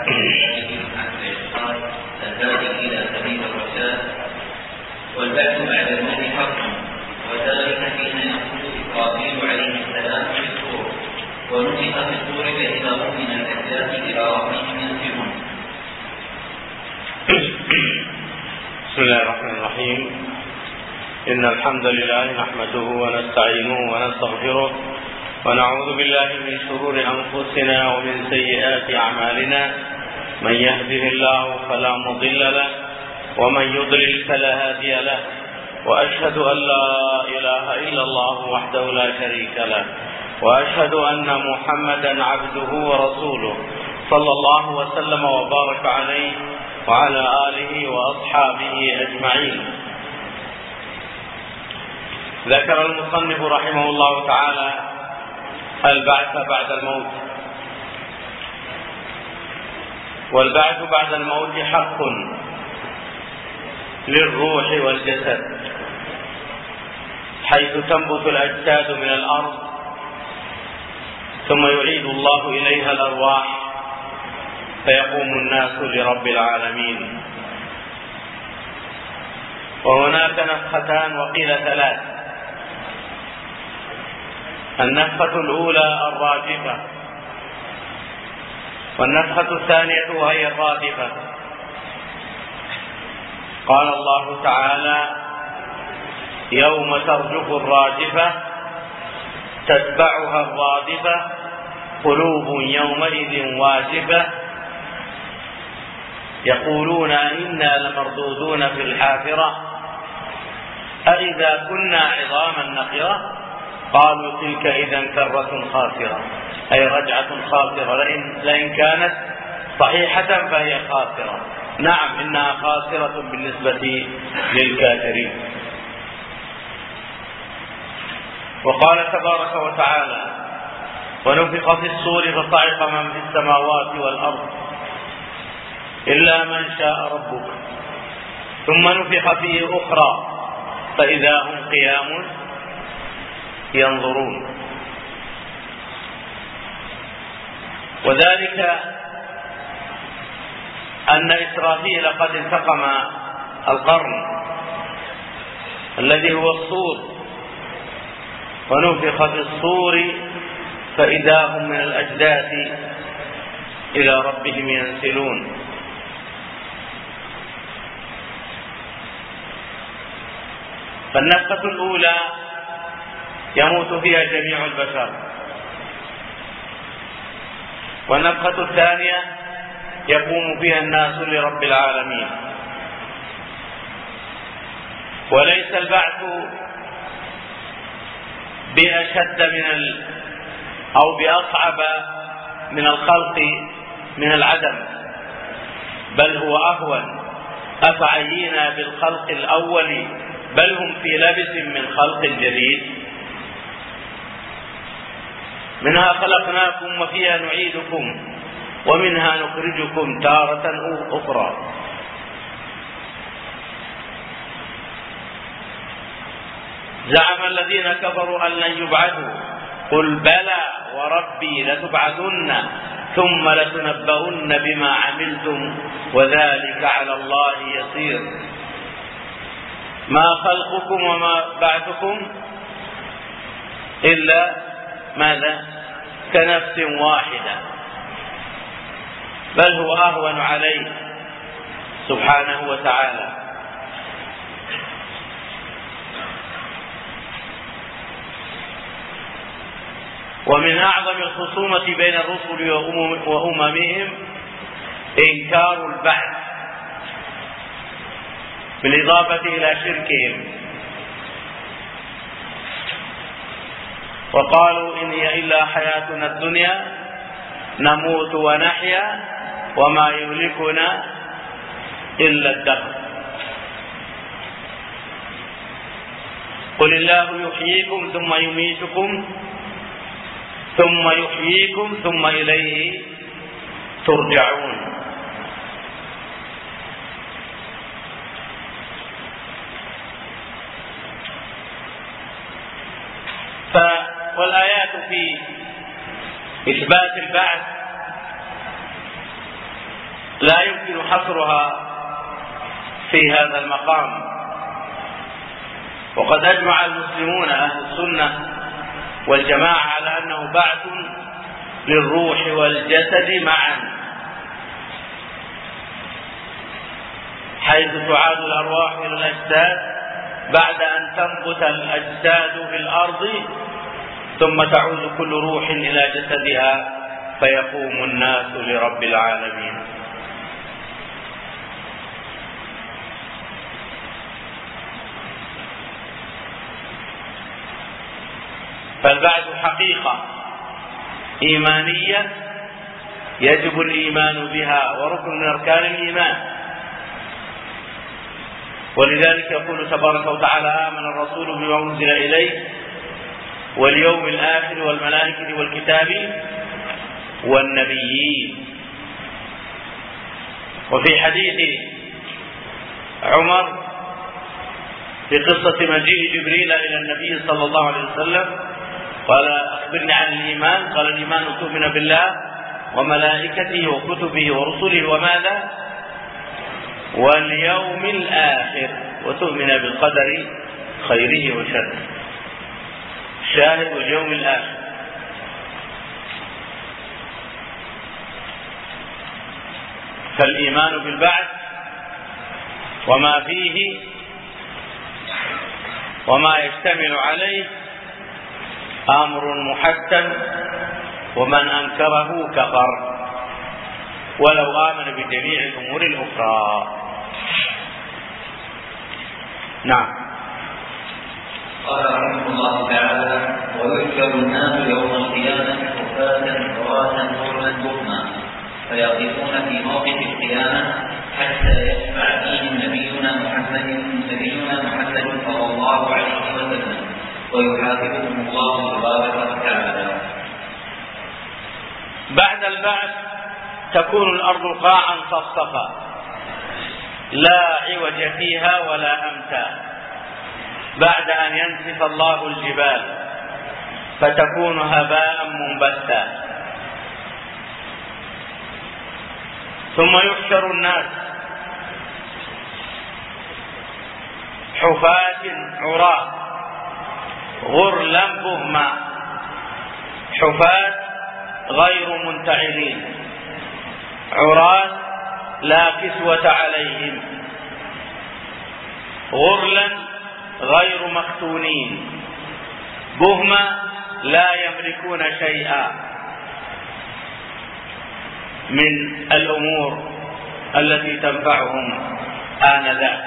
الهادي إلى سبيل الرشاد والبعث بعد الموت حق، وذلك حين يخرج إسرافيل عليه السلام في الصور ونفخ في الصور فإذا هم من الأجداث إلى ربهم ينسلون. بسم الله الرحمن الرحيم. إن الحمد لله نحمده ونستعينه ونستغفره ونعوذ بالله من شرور أنفسنا ومن سيئات أعمالنا، من يهده الله فلا مضل له ومن يضلل فلا هادي له، وأشهد أن لا إله إلا الله وحده لا شريك له، وأشهد أن محمدا عبده ورسوله صلى الله وسلم وبارك عليه وعلى آله وأصحابه أجمعين. ذكر المصنف رحمه الله تعالى البعث بعد الموت. والبعث بعد الموت حق للروح والجسد، حيث تنبت الأجساد من الأرض ثم يعيد الله إليها الأرواح فيقوم الناس لرب العالمين. وهناك نفختان وقيل ثلاث. النفخة الأولى الراجفة، والنفخة الثانية وهي الرادفة. قال الله تعالى: يوم ترجف الراجفة تتبعها الرادفة قلوب يومئذ واجفة يقولون إنا لمردودون في الحافرة أإذا كنا عظاما نخرة قالوا تلك إذا كرة خاسرة، أي رجعة خاسرة، لئن كانت صحيحة فهي خاسرة. نعم، إنها خاسرة بالنسبة للكافرين. وقال تبارك وتعالى: ونفخ في الصور فصعق من في السماوات والأرض إلا من شاء ربك ثم نفخ فيه أخرى فإذا هم قيام ينظرون. وذلك أن إسرافيل قد التقم القرن الذي هو الصور، ونفخ في الصور فإذا هم من الأجداث إلى ربهم ينسلون. فالنفخة الأولى يموت فيها جميع البشر، والنفخة الثانية يقوم فيها الناس لرب العالمين. وليس البعث بأشد أو بأصعب من الخلق من العدم، بل هو أهون. أفعينا بالخلق الأول بل هم في لبس من خلق جديد. منها خلقناكم وفيها نعيدكم ومنها نخرجكم تارة أخرى. زعم الذين كفروا أن لن يبعثوا قل بلى وربي لتبعثن ثم لتنبؤن بما عملتم وذلك على الله يسير. ما خلقكم وما بعثكم إلا ماذا؟ كنفس واحدة، بل هو أهون عليه سبحانه وتعالى. ومن أعظم الخصومة بين الرسل وأممهم إنكار البعث بالإضافة إلى شركهم، وقالوا إن هي إلا حياتنا الدنيا نموت ونحيا وما يهلكنا إلا الدهر. قل الله يحييكم ثم يميتكم ثم يحييكم ثم إليه ترجعون. والآيات في إثبات البعث لا يمكن حصرها في هذا المقام. وقد أجمع المسلمون أهل السنة والجماعة على أنه بعث للروح والجسد معا، حيث تعاد الأرواح إلى الأجساد بعد أن تنبت الأجساد في الأرض، ثم تعود كل روح إلى جسدها فيقوم الناس لرب العالمين. فالبعث حقيقة إيمانية يجب الإيمان بها وركن من أركان الإيمان. ولذلك يقول تبارك وتعالى: آمن الرسول بما أنزل إليه واليوم الآخر والملائكة والكتاب والنبيين. وفي حديث عمر في قصة مجيء جبريل إلى النبي صلى الله عليه وسلم قال: أخبرني عن الإيمان. قال: الإيمان أن تؤمن بالله وملائكته وكتبه ورسله وماذا؟ واليوم الآخر، وتؤمن بالقدر خيره وشره. شاهد واليوم الآخر. فالإيمان بالبعث وما فيه وما يشتمل عليه أمر محتم، ومن أنكره كفر ولو آمن بجميع الأمور الأخرى. نعم. قال رحمه الله تعالى: ويحشر الناس يوم القيامة حفاة عراة غرلا بكما فيقفون في موقف القيامة حتى يشفع فيهم نبينا محمد صلى الله عليه وسلم ويحاسبهم الله تبارك وتعالى. بعد البعث تكون الأرض قاعا صفصفا لا عوج فيها ولا أمتا، بعد أن ينسف الله الجبال فتكون هباء منبثا. ثم يحشر الناس حفاة عراة غرلا بهما، حفاة غير منتعلين، عراة لا كسوة عليهم، غرلا غير مختونين، بهما لا يملكون شيئا من الأمور التي تنفعهم آنذاك.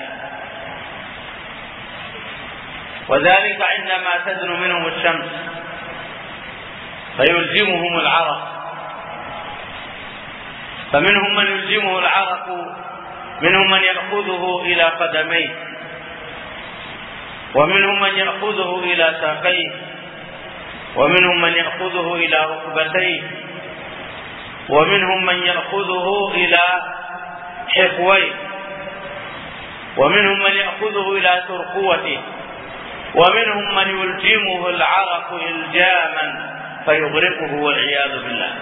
وذلك عندما تدنو منهم الشمس فيلزمهم العرق، فمنهم من يلزمه العرق، منهم من يأخذه إلى قدميه، ومنهم من يأخذه إلى ساقيه، ومنهم من يأخذه إلى ركبتيه، ومنهم من يأخذه إلى حقويه، ومنهم من يأخذه إلى ترقوته، ومنهم من يلجمه العرق إلجاما فيغرقه والعياذ بالله.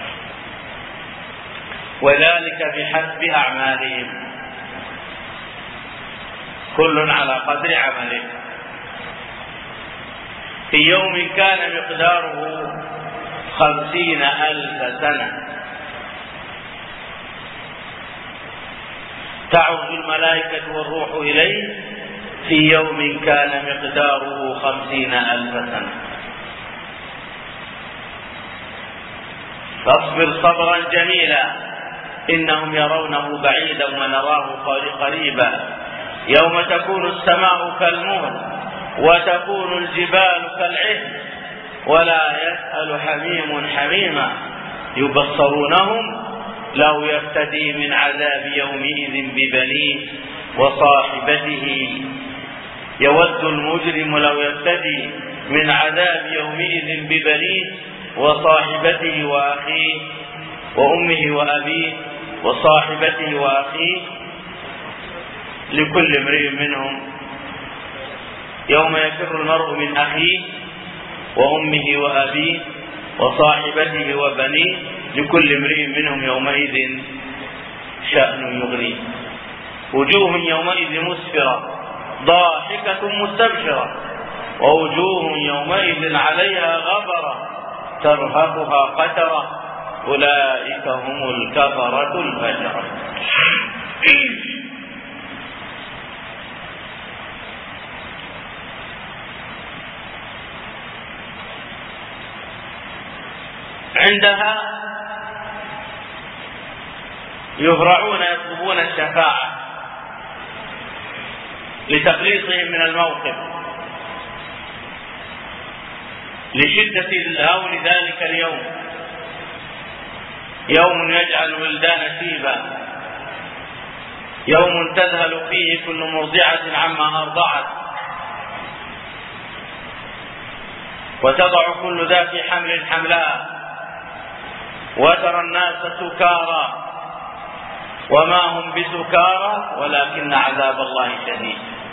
وذلك بحسب أعمالهم، كل على قدر عمله. في يوم كان مقداره 50,000 سنة تعرج الملائكة والروح إليه في يوم كان مقداره 50,000 سنة. فاصبر صبرا جميلا إنهم يرونه بعيدا ونراه قريبا، يوم تكون السماء كالمهل وتكون الجبال كالعهن ولا يسأل حميم حميما يبصرونهم لو يفتدي من عذاب يومئذ ببنيه وصاحبته، يود المجرم لو يفتدي من عذاب يومئذ ببنيه وصاحبته وأخيه وأمه وأبيه وصاحبته وأخيه، لكل امرئ منهم يوم يفر المرء من أخيه وأمه وأبيه وصاحبته وبنيه، لكل امرئ منهم يومئذ شأن يغنيه. وجوه يومئذ مسفرة ضاحكة مستبشرة ووجوه يومئذ عليها غبرة ترهقها قترة أولئك هم الكفرة الفجرة. عندها يهرعون يطلبون الشفاعة لتخليصهم من الموقف لشدة الهول ذلك اليوم، يوم يجعل الولدان شيبا، يوم تذهل فيه كل مرضعة عما أرضعت وتضع كل ذات حمل حملها وترى الناس سكارى وما هم بسكارى ولكن عذاب الله شديد.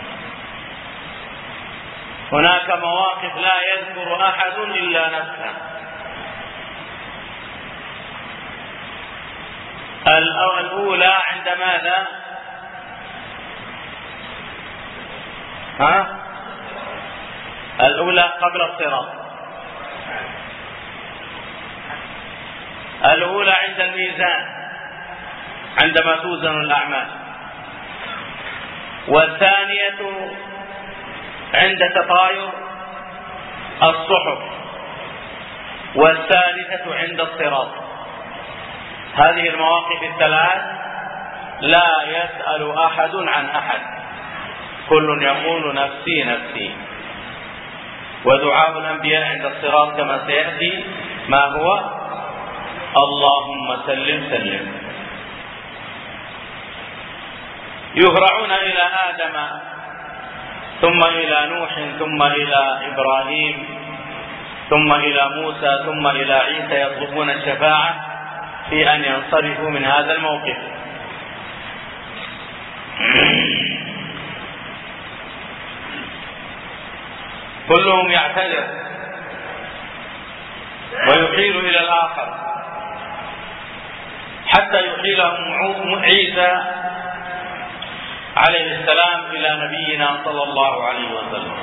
هناك مواقف لا يذكر أحد إلا نفسه. الأولى عند ماذا؟ الأولى قبل الصراط، الأولى عند الميزان عندما توزن الأعمال، والثانية عند تطاير الصحف، والثالثة عند الصراط. هذه المواقف الثلاث لا يسأل أحد عن أحد، كل يقول نفسي نفسي. ودعاء الأنبياء عند الصراط كما سيأتي ما هو؟ اللهم سلم سلم. يهرعون إلى آدم ثم إلى نوح ثم إلى إبراهيم ثم إلى موسى ثم إلى عيسى يطلبون الشفاعة في أن ينصرفوا من هذا الموقف. كلهم يعتذر ويحيل إلى الآخر حتى يحيلهم عيسى عليه السلام إلى نبينا صلى الله عليه وسلم،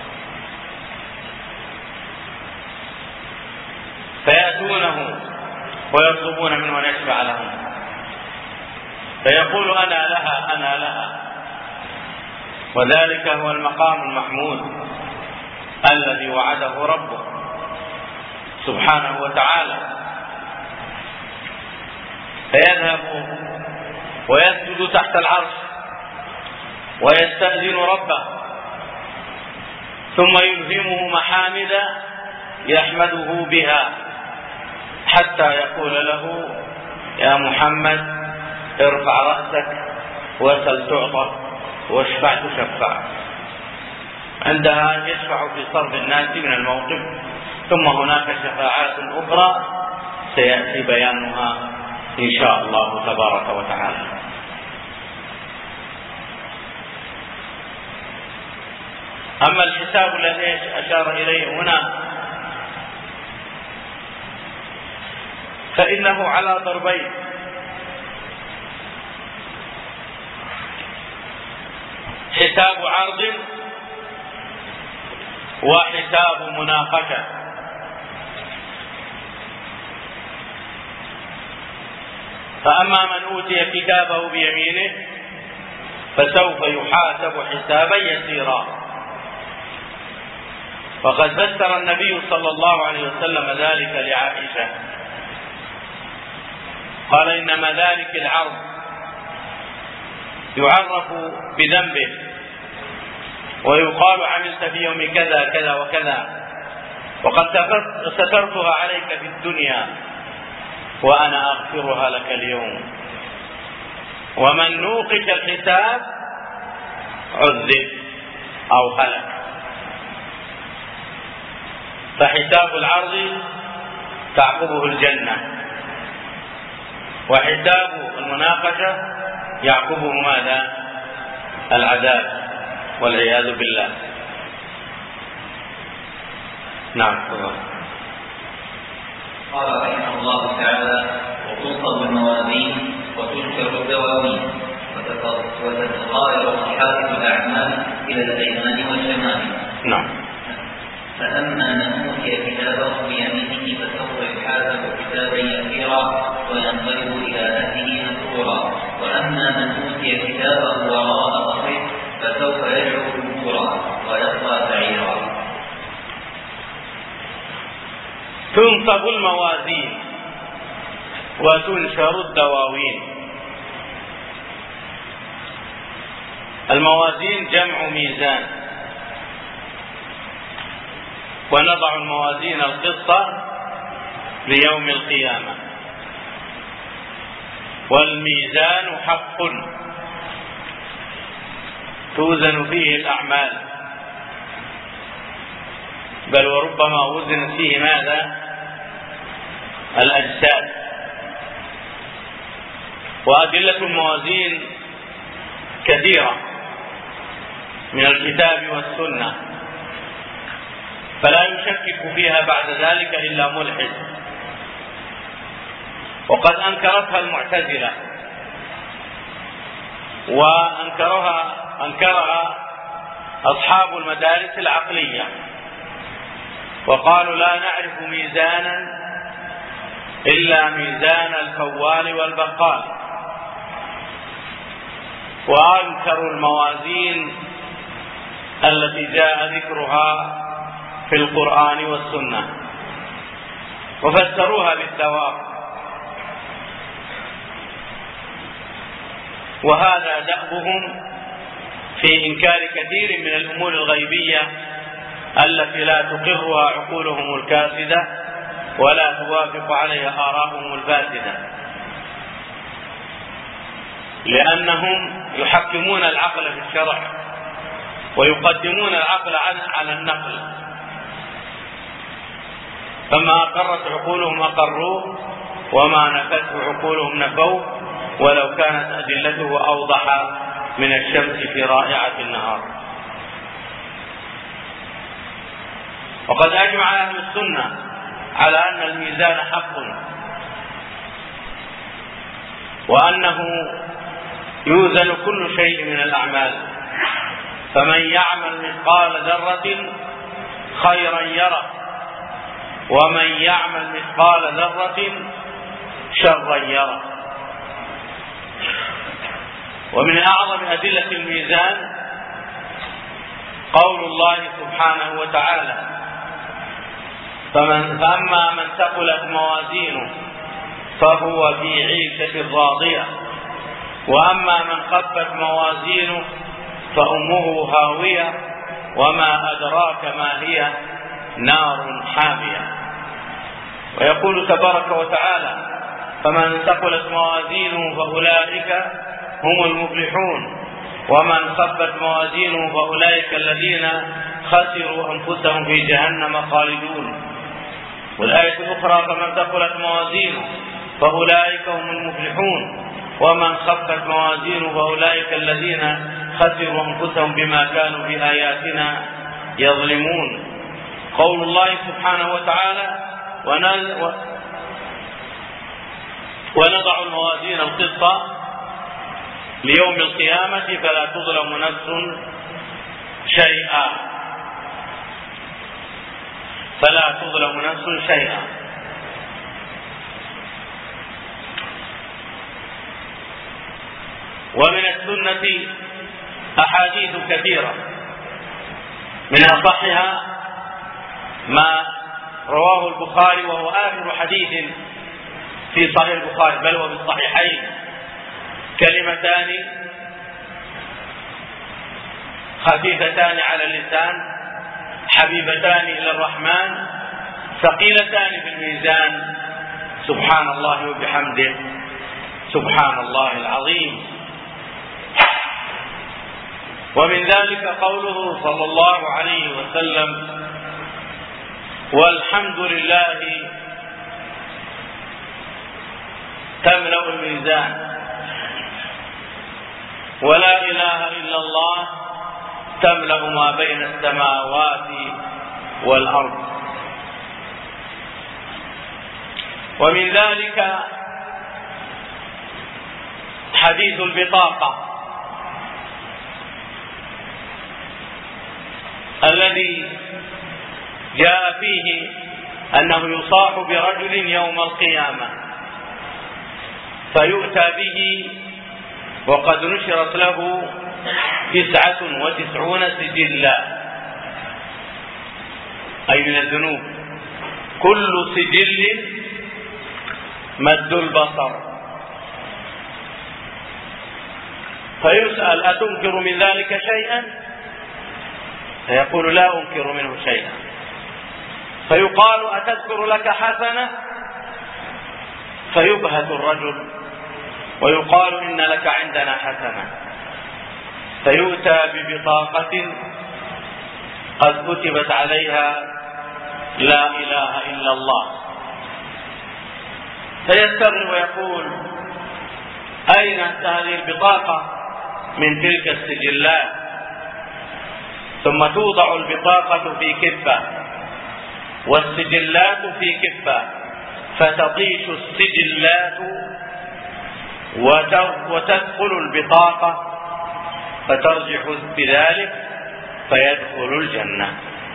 فيأتونه ويطلبون منه أن يشفع لهم، فيقول أنا لها أنا لها. وذلك هو المقام المحمود الذي وعده ربه سبحانه وتعالى. فيذهب ويسجد تحت العرش ويستأذن ربه، ثم يلهمه محامد يحمده بها حتى يقول له يا محمد ارفع رأسك وسل تعطى واشفع تشفع. عندها يشفع في صرف الناس من الموقف. ثم هناك شفاعات أخرى سيأتي بيانها إن شاء الله تبارك وتعالى. أما الحساب الذي أشار إليه هنا فإنه على ضربين: حساب عرض وحساب مناقشة. فأما من أوتي كتابه بيمينه فسوف يحاسب حسابا يسيرا. وقد فسر النبي صلى الله عليه وسلم ذلك لعائشة، قال إنما ذلك العرض يعرف بذنبه ويقال عملت في يوم كذا كذا وكذا وقد سترتها عليك في الدنيا وأنا أغفرها لك اليوم. ومن نوقش الحساب عذب أو هلك. فحساب العرض تعقبه الجنة، وحساب المناقشة يعقبه ماذا؟ العذاب والعياذ بالله. نعم. قال رحمه الله تعالى: وتنصب الموازين وتنشر الدواء تحاسب الأعمال إلى الأيمان والشمائل. نعم. فأما من أوتي كتابه بيمينه فسوف يحاسب حسابا يسيرا وينقلب إلى أهله مسرورا، وأما من أوتي كتابه وراء ظهره فسوف يدعو ثبورا ويصلى سعيرا. تنصب الموازين وتنشر الدواوين. الموازين جمع ميزان، ونضع الموازين القسط ليوم القيامة، والميزان حق توزن فيه الأعمال، بل وربما وزن فيه ماذا؟ الأجساد. وأدلة الموازين كثيرة من الكتاب والسنة، فلا يشكك فيها بعد ذلك إلا ملحد، وقد أنكرتها المعتزلة وأنكرها أصحاب المدارس العقلية، وقالوا لا نعرف ميزانا إلا ميزان الكوال والبقال، وأنكروا الموازين التي جاء ذكرها في القرآن والسنة، وفسروها بالثواب. وهذا دأبهم في إنكار كثير من الأمور الغيبية التي لا تقرها عقولهم الكاسدة ولا توافق عليها آراءهم الفاسدة، لأنهم يحكمون العقل في الشرع ويقدمون العقل على النقل، فما أقرت عقولهم أقروه وما نفته عقولهم نفوه، ولو كانت أدلته أوضح من الشمس في رائعة النهار. وقد أجمع أهل السنة على أن الميزان حق، وأنه يوزن كل شيء من الأعمال، فمن يعمل مثقال ذرة خيرا يره، ومن يعمل مثقال ذرة شرا يره. ومن أعظم أدلة الميزان قول الله سبحانه وتعالى: فأما من ثقلت موازينه فهو في عيشة راضية، وأما من خفت موازينه فأمه هاوية وما أدراك ما هي نار حامية. ويقول تبارك وتعالى: فمن ثقلت موازينه فأولئك هم المفلحون، ومن خفت موازينه فأولئك الذين خسروا أنفسهم في جهنم خالدون. والآية الأخرى: فمن ثقلت موازينه فأولئك هم المفلحون، ومن خفت موازينه فأولئك الذين خسروا أنفسهم بما كانوا بآياتنا يظلمون. قول الله سبحانه وتعالى: ونضع الموازين القسط ليوم القيامة فلا تظلم نفس شيئا، فلا تظلم نفس شيئا. ومن السنة أحاديث كثيرة، من أصحها ما رواه البخاري، وهو آخر حديث في صحيح البخاري، بل هو بالصحيحين: كلمتان خفيفتان على اللسان حبيبتان إلى الرحمن ثقيلتان في الميزان، سبحان الله وبحمده سبحان الله العظيم. ومن ذلك قوله صلى الله عليه وسلم: والحمد لله تملأ الميزان، ولا إله إلا الله تملأ ما بين السماوات والأرض. ومن ذلك حديث البطاقة الذي جاء فيه أنه يصاح برجل يوم القيامة فيؤتى به وقد نشرت له 99 سجلا، أي من الذنوب، كل سجل مد البصر، فيسأل أتنكر من ذلك شيئا؟ فيقول لا أنكر منه شيئا. فيقال أتذكر لك حسنة؟ فيبهت الرجل ويقال إن لك عندنا حسنة، فيؤتى ببطاقة قد كتبت عليها لا إله إلا الله، فيستغرب ويقول أين هذه البطاقة من تلك السجلات؟ ثم توضع البطاقة في كفة والسجلات في كفة، فتطيش السجلات وتدخل البطاقة فترجح بذلك فيدخل الجنة.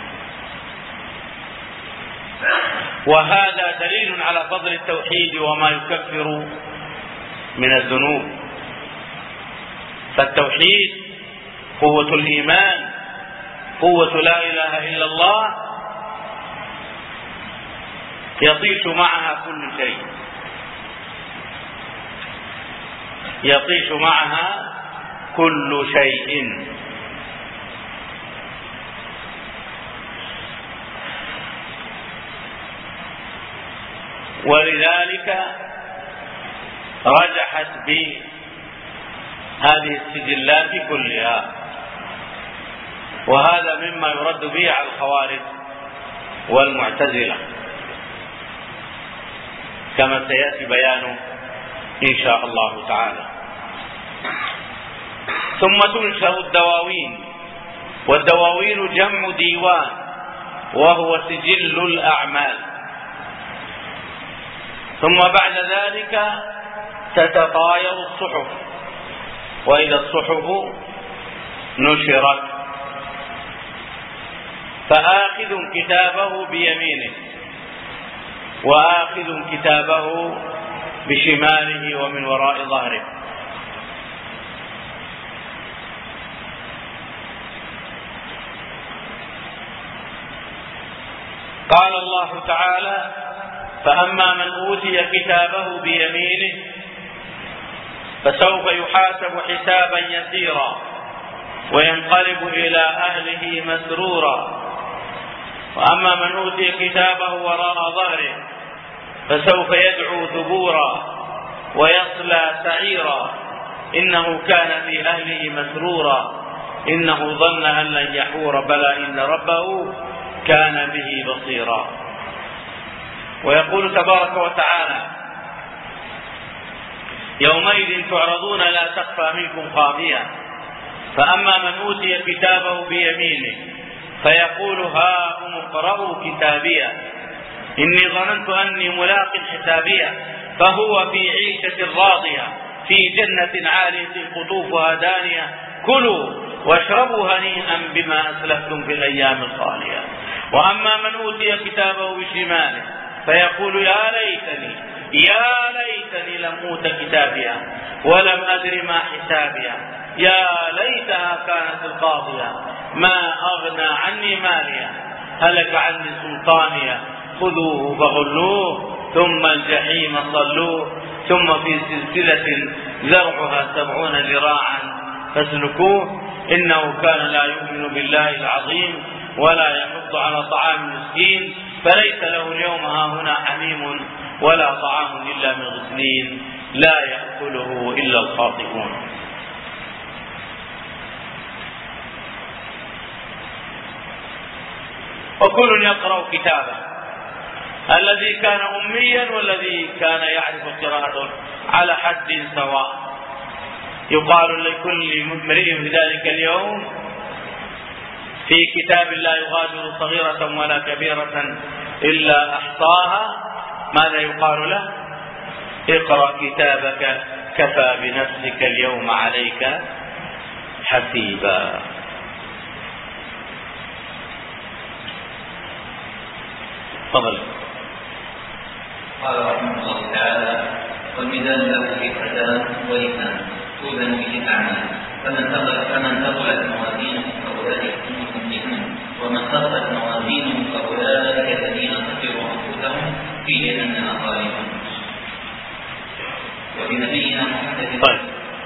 وهذا دليل على فضل التوحيد وما يكفر من الذنوب. فالتوحيد قوة الإيمان، قوة لا إله إلا الله، يطيش معها كل شيء، يطيش معها كل شيء. ولذلك رجحت بهذه السجلات كلها، وهذا مما يرد به على الخوارج والمعتزلة كما سيأتي بيانه إن شاء الله تعالى. ثم تنشر الدواوين، والدواوين جمع ديوان وهو سجل الأعمال. ثم بعد ذلك تتطاير الصحف، وإذا الصحف نشرت فآخذ كتابه بيمينه وآخذ كتابه بشماله ومن وراء ظهره. قال الله تعالى: فأما من أوتي كتابه بيمينه فسوف يحاسب حسابا يسيرا وينقلب إلى أهله مسرورا، وأما من أوتي كتابه وراء ظهره فسوف يدعو ثبورا ويصلى سعيرا إنه كان في أهله مسرورا إنه ظن أن لن يحور بلى إن ربه كان به بصيرا. ويقول تبارك وتعالى: يومئذ تعرضون لا تخفى منكم خافية، فأما من أوتي كتابه بيمينه فيقول هاؤم اقرءوا كتابيه إني ظننت أني ملاق حسابيه فهو في عيشة راضية في جنة عالية قطوفها دانية كلوا واشربوا هنيئا بما أسلفتم في الأيام الخالية. وأما من أوتي كتابه بشماله فيقول يا ليتني لم أوت كتابيا ولم أدر ما حسابيا يا ليتها كانت القاضية ما أغنى عني ماليا هلك عني سلطانيا خذوه فغلوه ثم الجحيم صلوه ثم في سلسلة ذرعها 70 ذراعا فاسلكوه إنه كان لا يؤمن بالله العظيم ولا يحض على طعام المسكين فليس له اليوم هاهنا حميم ولا طعام إلا من غسلين لا يأكله إلا الخاطئون. وكل يقرأ كتابه، الذي كان أميا والذي كان يعرف قراءته على حد سواء. يقال لكل امرئ في ذلك اليوم في كتاب لا يغادر صغيرة ولا كبيرة إلا أحصاها ماذا يقال له؟ اقرأ كتابك كفى بنفسك اليوم عليك حسيبا. تفضل. قال رحمه الله تعالى: والميزان له كفتان ولسان توزن به الأعمال، فمن ثقلت موازينه فأولئك هم المفلحون، ومن خفت موازينه فأولئك الذين خسروا أنفسهم في جهنم خالدون. وبنبينا محمد. طيب،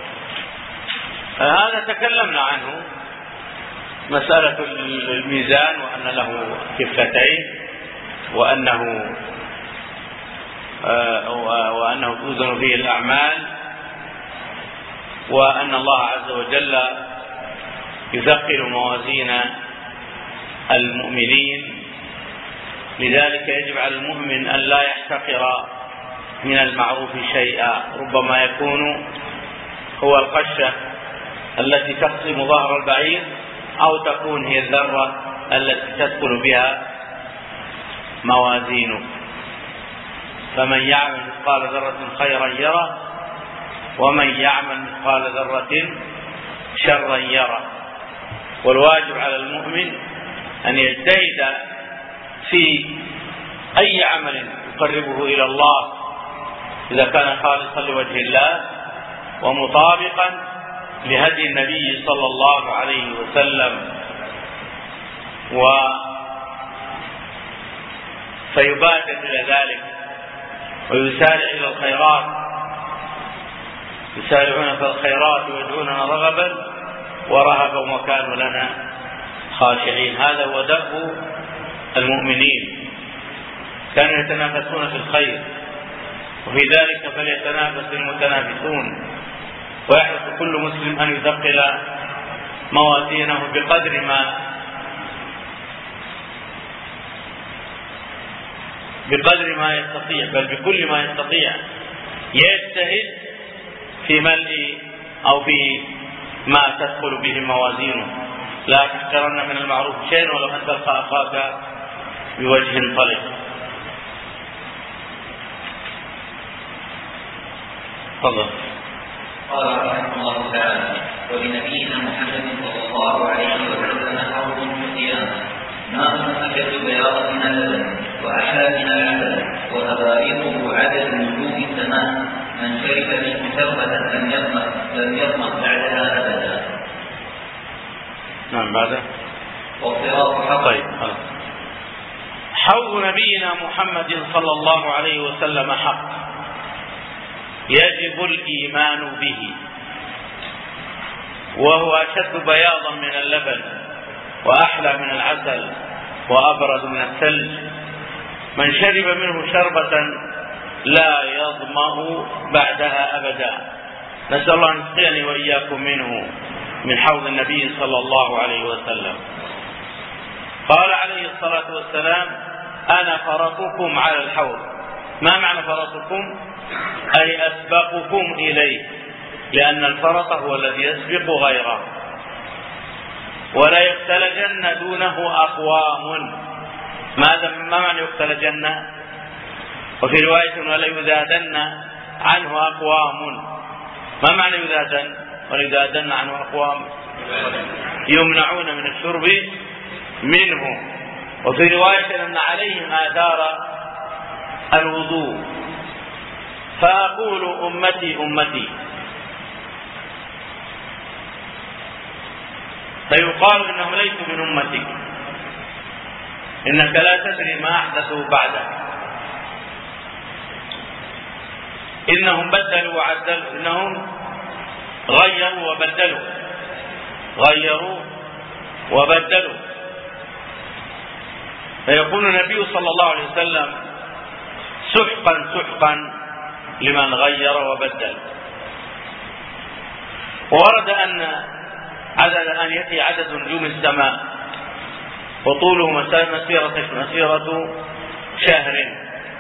هذا تكلمنا عنه، مسألة الميزان وأن له كفتين وأنه توزن فيه الأعمال، وأن الله عز وجل يثقل موازين المؤمنين. لذلك يجب على المؤمن أن لا يحتقر من المعروف شيئا، ربما يكون هو القشة التي تقسم ظهر البعير، أو تكون هي الذرة التي تدخل بها موازينه. فمن يعمل مثقال ذرة خيرا يره، ومن يعمل مثقال ذرة شرا يره. والواجب على المؤمن أن يجتهد في أي عمل يقربه إلى الله إذا كان خالصا لوجه الله ومطابقا لهدي النبي صلى الله عليه وسلم، فيبادر إلى ذلك ويسارع إلى الخيرات، يسارعون في الخيرات ويدعوننا رغبا ورهبا وكانوا لنا خاشعين. هذا هو دأب المؤمنين، كانوا يتنافسون في الخير، وفي ذلك فليتنافس المتنافسون. ويحرص كل مسلم أن يثقل موازينه بقدر ما يستطيع، بل بكل ما يستطيع. يجتهد في ملء أو في ما تدخل به موازينه. لا تحقرن من المعروف شيئا ولو أن تلقى أخاك بوجه طلق. تفضل. قال رحمه الله تعالى: ولنبينا محمد صلى الله عليه وسلم حوض في القيامة، ماء أشد بياضا من اللبن وأحلى من العسل، وأباريقه عدد نجوم السماء، من شرب منه شربة لم يظمأ بعدها أبدا. نعم، بعده. والصراط حق. طيب، حوض نبينا محمد صلى الله عليه وسلم حق، يجب الإيمان به، وهو أشد بياضا من اللبن وأحلى من العسل وأبرد من الثلج. من شرب منه شربة لا يظمأ بعدها أبدا. نسأل الله أن يسقيني وإياكم منه، من حوض النبي صلى الله عليه وسلم. قال عليه الصلاة والسلام: أنا فرطكم على الحوض. ما معنى فرطكم؟ أي أسبقكم إليه، لأن الفرط هو الذي يسبق غيره. ولا يختلجن دونه أقوام. ما معنى يختلجن؟ وفي رواية: ولا يذادن عنه أقوام. ما معنى يذادن؟ ولا يذادن عنه أقوام؟ يمنعون من الشرب منه. وفي رواية: أن عليهم آثار الوضوء. فأقول أمتي أمتي، فيقال إنهم ليسوا من أمتك، إنك لا تدري ما أحدثوا بعدك. إنهم بدلوا وعدلوا، إنهم غيروا وبدلوا. فيقول النبي صلى الله عليه وسلم: سحقا لمن غير وبدل. وورد أن يأتي عدد نجوم السماء وطوله مسيرة شهر.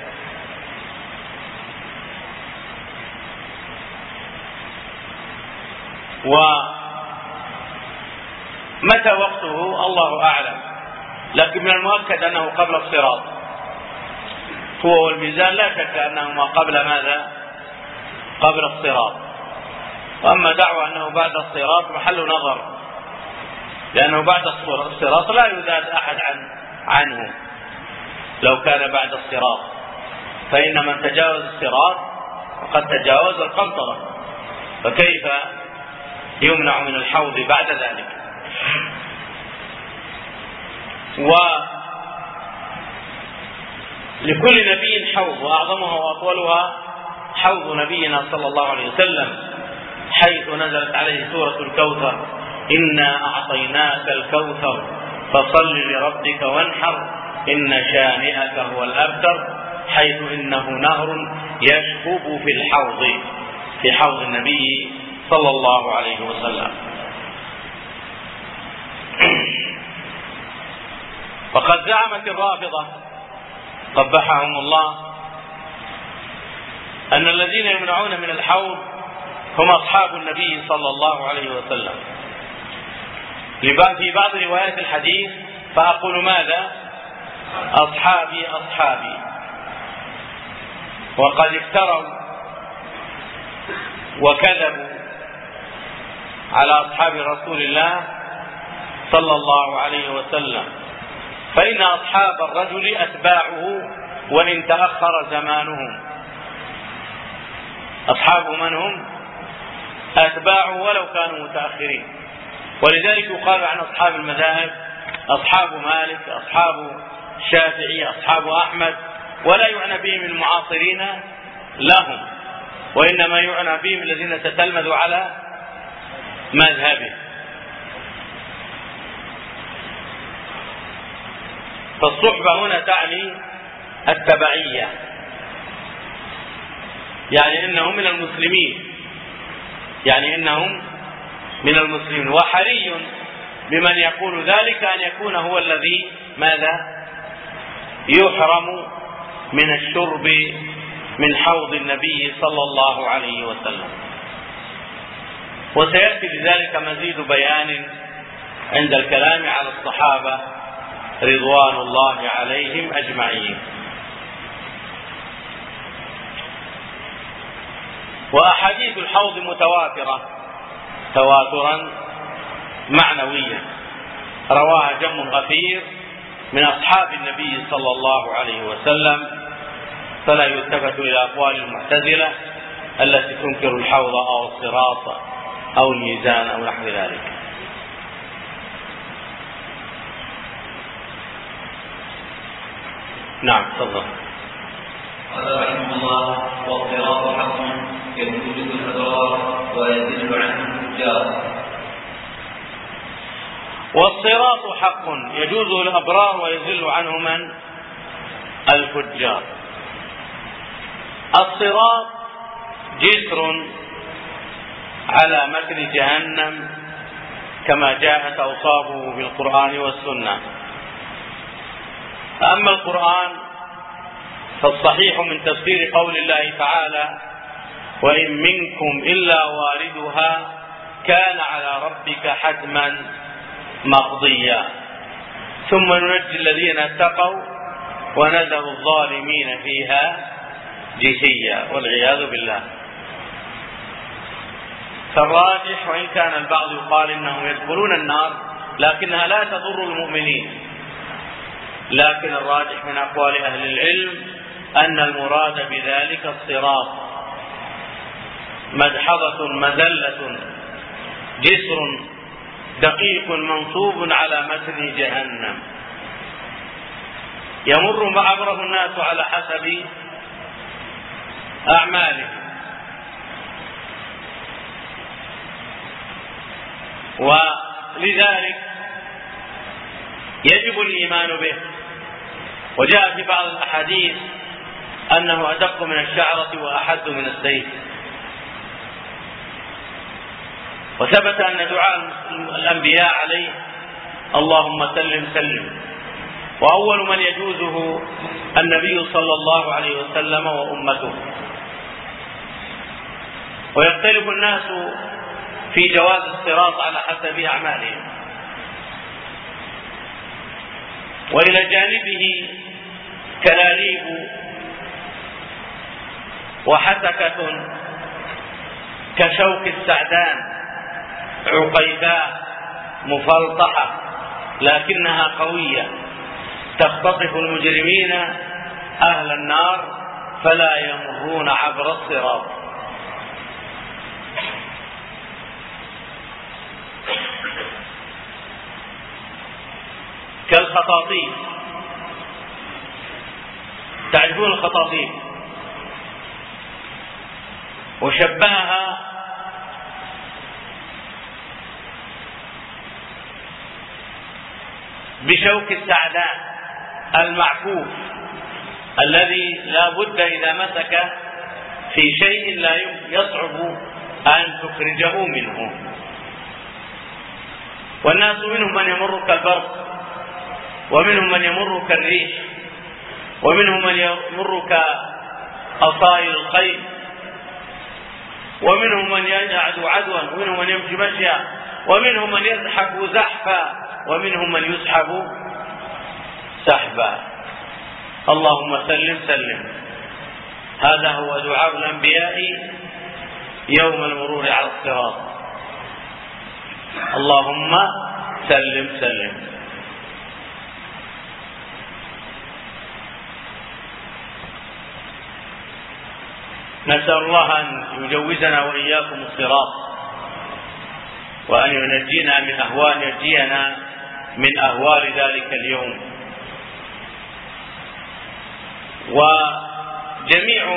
ومتى وقته الله أعلم، لكن من المؤكد أنه قبل الصراط. هو والميزان لا شك أنهما قبل ماذا؟ قبل الصراط. وأما دعوة أنه بعد الصراط محل نظر، لأنه بعد الصراط لا يذاد أحد عنه. لو كان بعد الصراط، فإن من تجاوز الصراط فقد تجاوز القنطرة، فكيف يمنع من الحوض بعد ذلك؟ ولكل نبي حوض، وأعظمها وأطولها حوض نبينا صلى الله عليه وسلم، حيث نزلت عليه سورة الكوثر: إنا أعطيناك الكوثر فصل لربك وانحر إن شانئك هو الأبتر، حيث إنه نهر يشكب في حوض النبي صلى الله عليه وسلم. وقد زعمت الرافضة قبحهم الله أن الذين يمنعون من الحوض هم أصحاب النبي صلى الله عليه وسلم في بعض روايات الحديث، فأقول ماذا؟ أصحابي أصحابي. وقد افتروا وكذبوا على أصحاب رسول الله صلى الله عليه وسلم، فإن أصحاب الرجل أتباعه وإن تأخر زمانهم. أصحاب من هم؟ أتباعه ولو كانوا متأخرين. ولذلك يقال عن أصحاب المذاهب أصحاب مالك، أصحاب الشافعي، أصحاب أحمد، ولا يعنى بهم المعاصرين لهم، وإنما يعنى بهم الذين تتلمذوا على مذهبه. فالصحبة هنا تعني التبعية، يعني إنهم من المسلمين، وحري بمن يقول ذلك أن يكون هو الذي ماذا؟ يحرم من الشرب من حوض النبي صلى الله عليه وسلم. وسيأتي بذلك مزيد بيان عند الكلام على الصحابة رضوان الله عليهم أجمعين. وأحاديث الحوض متواترة تواترا معنويا، رواها جم غفير من أصحاب النبي صلى الله عليه وسلم، فلا يلتفت إلى أقوال المعتزلة التي تنكر الحوض أو الصراط أو الميزان أو نحو ذلك. نعم تفضل. قال رحمه الله: والصراط حق يجوز الأبرار ويزل عنه الفجار. والصراط حق يجوز الأبرار ويزل عنه من؟ الفجار. الصراط جسر على متن جهنم كما جاءت أوصافه في القرآن والسنة. أما القرآن فالصحيح من تفسير قول الله تعالى: وإن منكم إلا واردها كان على ربك حتما مقضيا ثم ننجي الذين اتقوا ونذر الظالمين فيها جثيا، والعياذ بالله. فالراجح، وإن كان البعض يقال إنهم يدخلون النار لكنها لا تضر المؤمنين، لكن الراجح من أقوال أهل العلم أن المراد بذلك الصراط، مدحضة مذلة جسر دقيق منصوب على متن جهنم يمر عبره الناس على حسب أعمالهم. ولذلك يجب الإيمان به. وجاء في بعض الأحاديث أنه أدق من الشعرة وأحد من السيف. وثبت أن دعاء الأنبياء عليه: اللهم سلم سلم. وأول من يجوزه النبي صلى الله عليه وسلم وأمته. ويختلف الناس في جواز الصراط على حسب أعمالهم. وإلى جانبه كلاليب وحسكة كشوك السعدان عقيباء مفلطحة لكنها قوية تختطف المجرمين أهل النار فلا يمرون عبر الصراط. كالخطاطيف، تعرفون الخطاطيف، وشبهها بشوك السعدان المعكوف الذي لا بد إذا مسك في شيء لا يصعب أن تخرجه منه. والناس منهم من يمر كالبرق، ومنهم من يمر كالريح، ومنهم من يمر كأصائل الخيل، ومنهم من يعدو عدوا، ومنهم من يمشي مشيا، ومنهم من يزحف زحفا، ومنهم من يسحب سحبا. اللهم سلم سلم. هذا هو دعاء الأنبياء يوم المرور على الصراط، اللهم سلم سلم. نسأل الله أن يجوزنا وإياكم الصراط، وأن ينجينا من أهوال ذلك اليوم. وجميع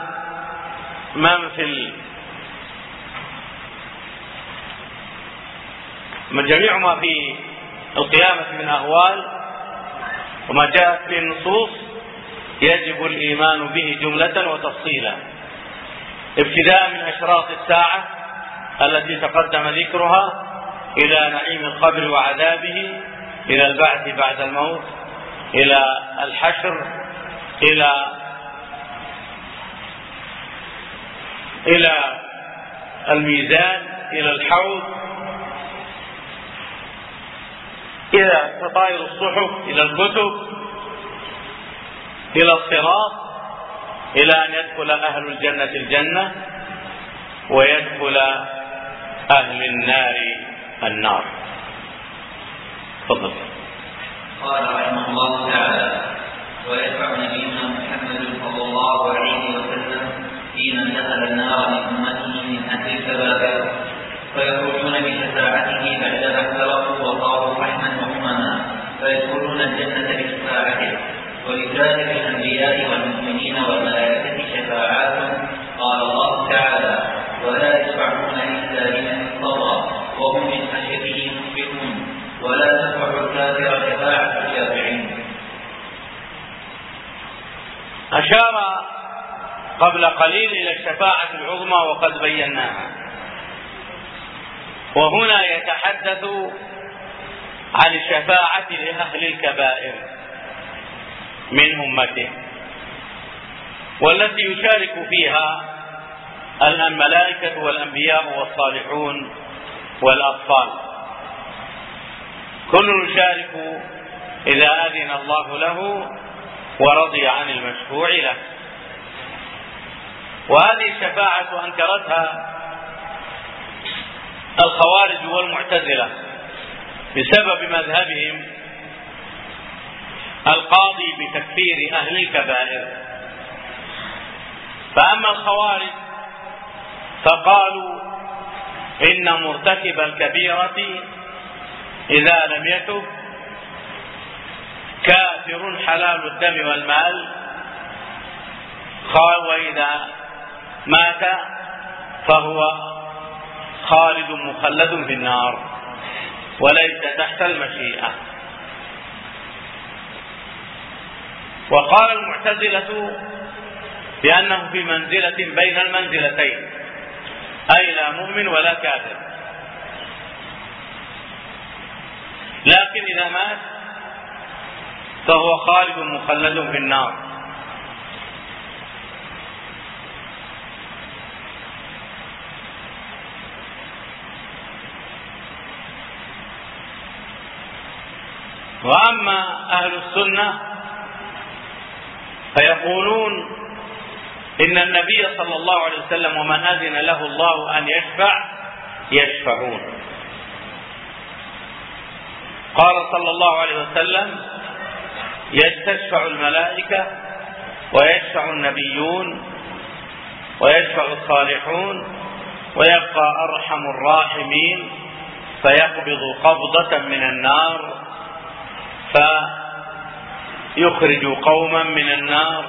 جميع ما في القيامة من أهوال وما جاءت في النصوص يجب الإيمان به جملة وتفصيلا، ابتداء من أشراط الساعة التي تقدم ذكرها، إلى نعيم القبر وعذابه، إلى البعث بعد الموت، إلى الحشر، إلى الميزان، إلى الحوض، إلى تطاير الصحف، إلى الكتب، إلى الصراط، إلى أن يدخل أهل الجنة الجنة ويدخل أهل النار النار. تفضل. قال رحمه الله تعالى: ويدفع نبينا محمد صلى الله عليه وسلم في من دخل النار من أمته من أهل الكبائر، فيخرجون بشفاعته بعدما احترقوا وصاروا فحما وأمما، فيدخلون الجنة بشفاعته. ولسائر الأنبياء والمؤمنين والملائكة شفاعات. قال الله تعالى: ولا يشفعون إلا لمن ارتضى وهم من خشيته مشفقون، ولا تنفع الكافر شفاعة الشافعين. أشار قبل قليل إلى الشفاعة العظمى وقد بيناها، وهنا يتحدث عن الشفاعة لأهل الكبائر من أمته، والتي يشارك فيها الملائكة والأنبياء والصالحون والأطفال، كل يشارك إذا أذن الله له ورضي عن المشفوع له. وهذه الشفاعة أنكرتها الخوارج والمعتزلة بسبب مذهبهم القاضي بتكفير أهل الكبائر. فأما الخوارج فقالوا إن مرتكب الكبيرة إذا لم يتب كافر حلال الدم والمال، وإذا مات فهو خالد مخلد في النار وليس تحت المشيئة. وقال المعتزلة بأنه في منزلة بين المنزلتين، أي لا مؤمن ولا كافر، لكن إذا مات فهو خالد مخلد في النار. وأما أهل السنة فيقولون إن النبي صلى الله عليه وسلم ومن أذن له الله أن يشفع يشفعون. قال صلى الله عليه وسلم: تشفع الملائكة ويشفع النبيون ويشفع الصالحون، ويبقى أرحم الراحمين فيقبض قبضة من النار فيخرج قوما من النار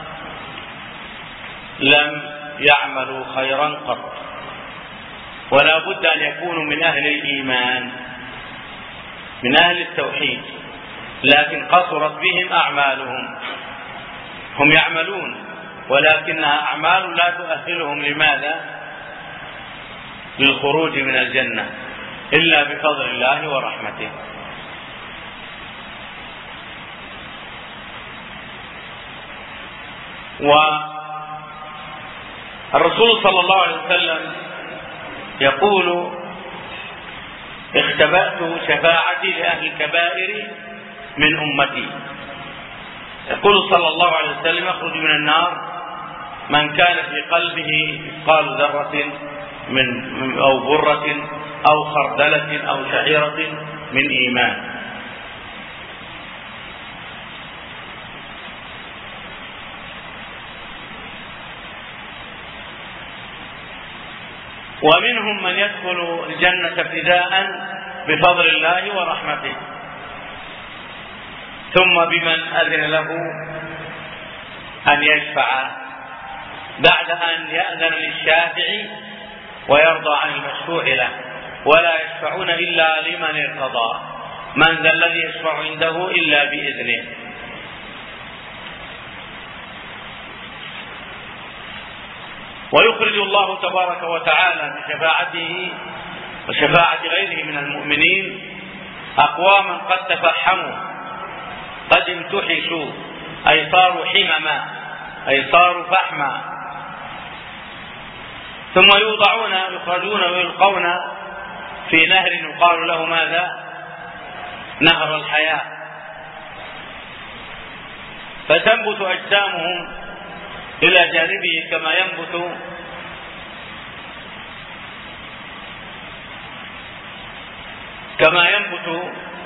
لم يعملوا خيرا قط، ولا بد أن يكونوا من أهل الإيمان من أهل التوحيد، لكن قصرت بهم أعمالهم. هم يعملون ولكنها أعمال لا تؤهلهم لماذا؟ للخروج من الجنة إلا بفضل الله ورحمته. والرسول صلى الله عليه وسلم يقول: اختبأت شفاعتي لأهل الكبائر من أمتي. يقول صلى الله عليه وسلم: يخرج من النار من كان في قلبه مثقال ذرة أو برة أو خردلة أو شعيرة من إيمان. ومنهم من يدخل الجنة ابتداء بفضل الله ورحمته، ثم بمن أذن له أن يشفع بعد أن يأذن للشافع ويرضى عن المشفوع له، ولا يشفعون إلا لمن ارتضى. من ذا الذي يشفع عنده إلا بإذنه. ويخرج الله تبارك وتعالى بشفاعته وشفاعة غيره من المؤمنين أقواما قد تفحموا، قد امتحشوا، أي صاروا حمما، أي صاروا فحما، ثم يخرجون ويلقون في نهر يقال له ماذا؟ نهر الحياة، فتنبت أجسامهم إلى جانبه كما ينبت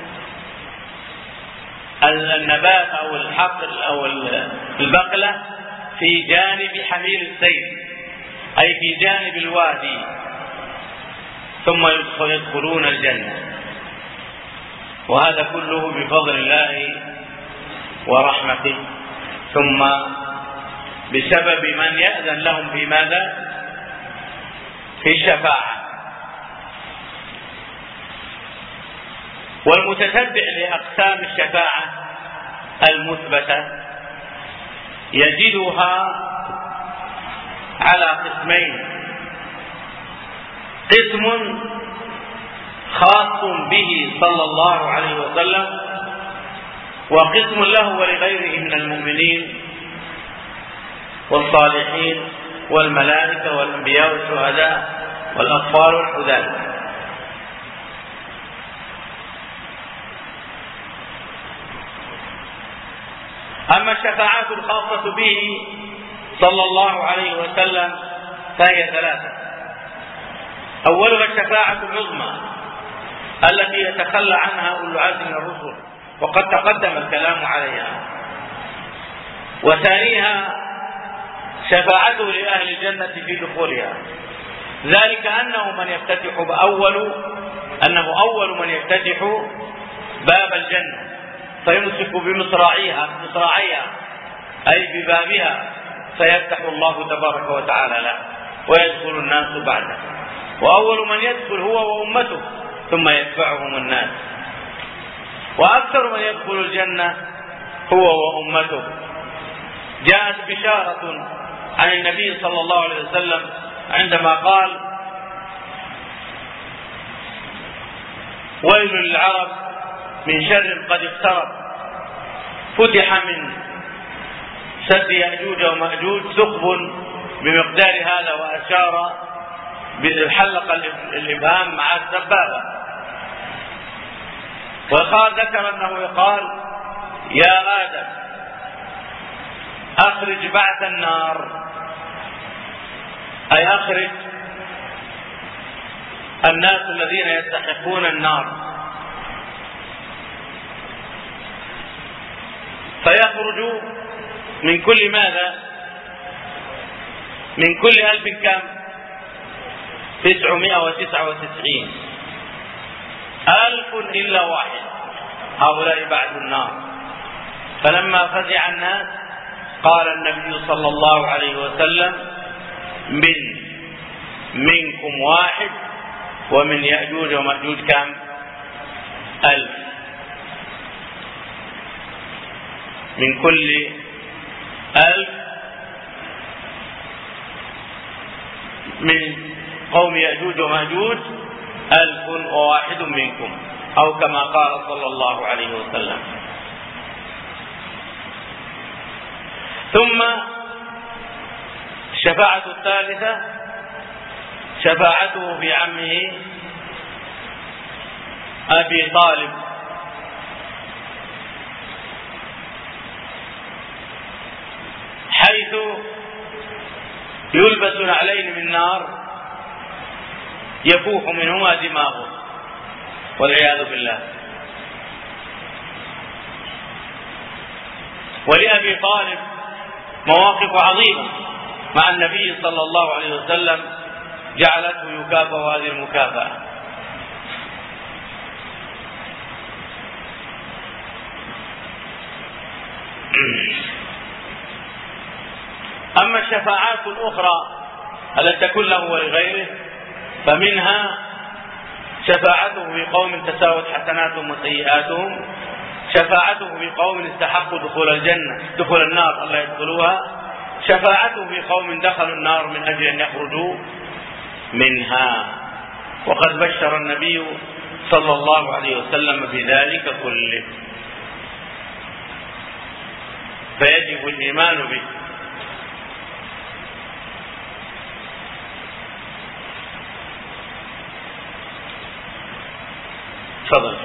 النبات أو الحقل أو البقلة في جانب حميل السيل، أي في جانب الوادي، ثم يدخلون الجنة. وهذا كله بفضل الله ورحمته، ثم بسبب من يأذن لهم في ماذا؟ في الشفاعة. والمتتبع لأقسام الشفاعة المثبتة يجدها على قسمين: قسم خاص به صلى الله عليه وسلم، وقسم له ولغيره من المؤمنين والصالحين والملائكة والأنبياء والشهداء والأطفال والحداث. أما الشفاعات الخاصة به صلى الله عليه وسلم فهي ثلاثة: أولها الشفاعة العظمى التي يتخلى عنها أولو العزم من الرسل، وقد تقدم الكلام عليها. وثانيها شفاعته لأهل الجنة في دخولها، ذلك أنه أول من يفتتح باب الجنة فيمسك بمصراعيها أي ببابها، فيفتح الله تبارك وتعالى له ويدخل الناس بعده. وأول من يدخل هو وأمته، ثم يتبعهم الناس. وأكثر من يدخل الجنة هو وأمته. جاءت بشارة عن النبي صلى الله عليه وسلم عندما قال: ويل للعرب من شر قد اقترب، فتح من سد يأجوج ومأجوج ثقب بمقدار هذا، وأشار بحلق الإبهام مع السبابة. وقال ذكر أنه يقال: يا آدم أخرج بعث النار، أي أخرج الناس الذين يستحقون النار. فيخرج من كل ماذا؟ من كل 1000 كم؟ 999. 1000 إلا واحد، هؤلاء بعد النار. فلما فزع الناس قال النبي صلى الله عليه وسلم: منكم واحد، ومن يأجوج ومأجوج كم؟ 1000. من كل 1000 من قوم يأجوج ومأجوج 1001 منكم، أو كما قال صلى الله عليه وسلم. ثم الشفاعة الثالثة شفاعته في عمه أبي طالب، حيث يلبس نعلين من نار يفوح منهما دماغه والعياذ بالله. ولأبي طالب مواقف عظيمة مع النبي صلى الله عليه وسلم جعلته يكافئ هذه المكافأة. أما الشفاعات الأخرى التي تكون له ولغيره فمنها شفاعته في قوم تساوت حسناتهم وسيئاتهم، شفاعته في قوم استحقوا دخول النار ألا يدخلوها، شفاعته في قوم دخلوا النار من أجل أن يخرجوا منها. وقد بشر النبي صلى الله عليه وسلم بذلك كله، فيجب الإيمان به. تفضل.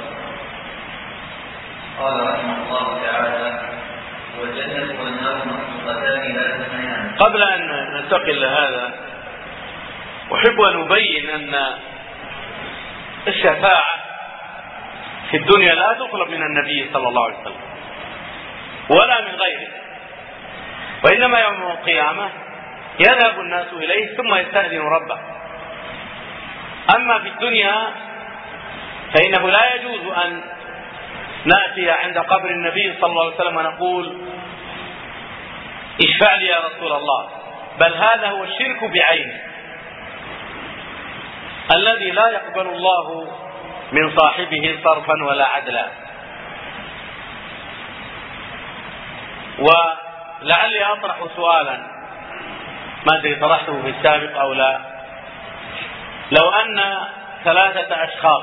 قال رحمه الله تعالى: والجنة والنار مخلوقتان لا تثنيان. قبل أن ننتقل لهذا أحب أن أبين أن الشفاعة في الدنيا لا تطلب من النبي صلى الله عليه وسلم ولا من غيره، وإنما يوم القيامة يذهب الناس إليه ثم يستأذن ربه. أما في الدنيا فإنه لا يجوز أن نأتي عند قبر النبي صلى الله عليه وسلم ونقول: اشفع لي يا رسول الله، بل هذا هو الشرك بعينه الذي لا يقبل الله من صاحبه صرفا ولا عدلا. ولعلي أطرح سؤالا ما أدري طرحته في السابق أو لا: لو أن 3 أشخاص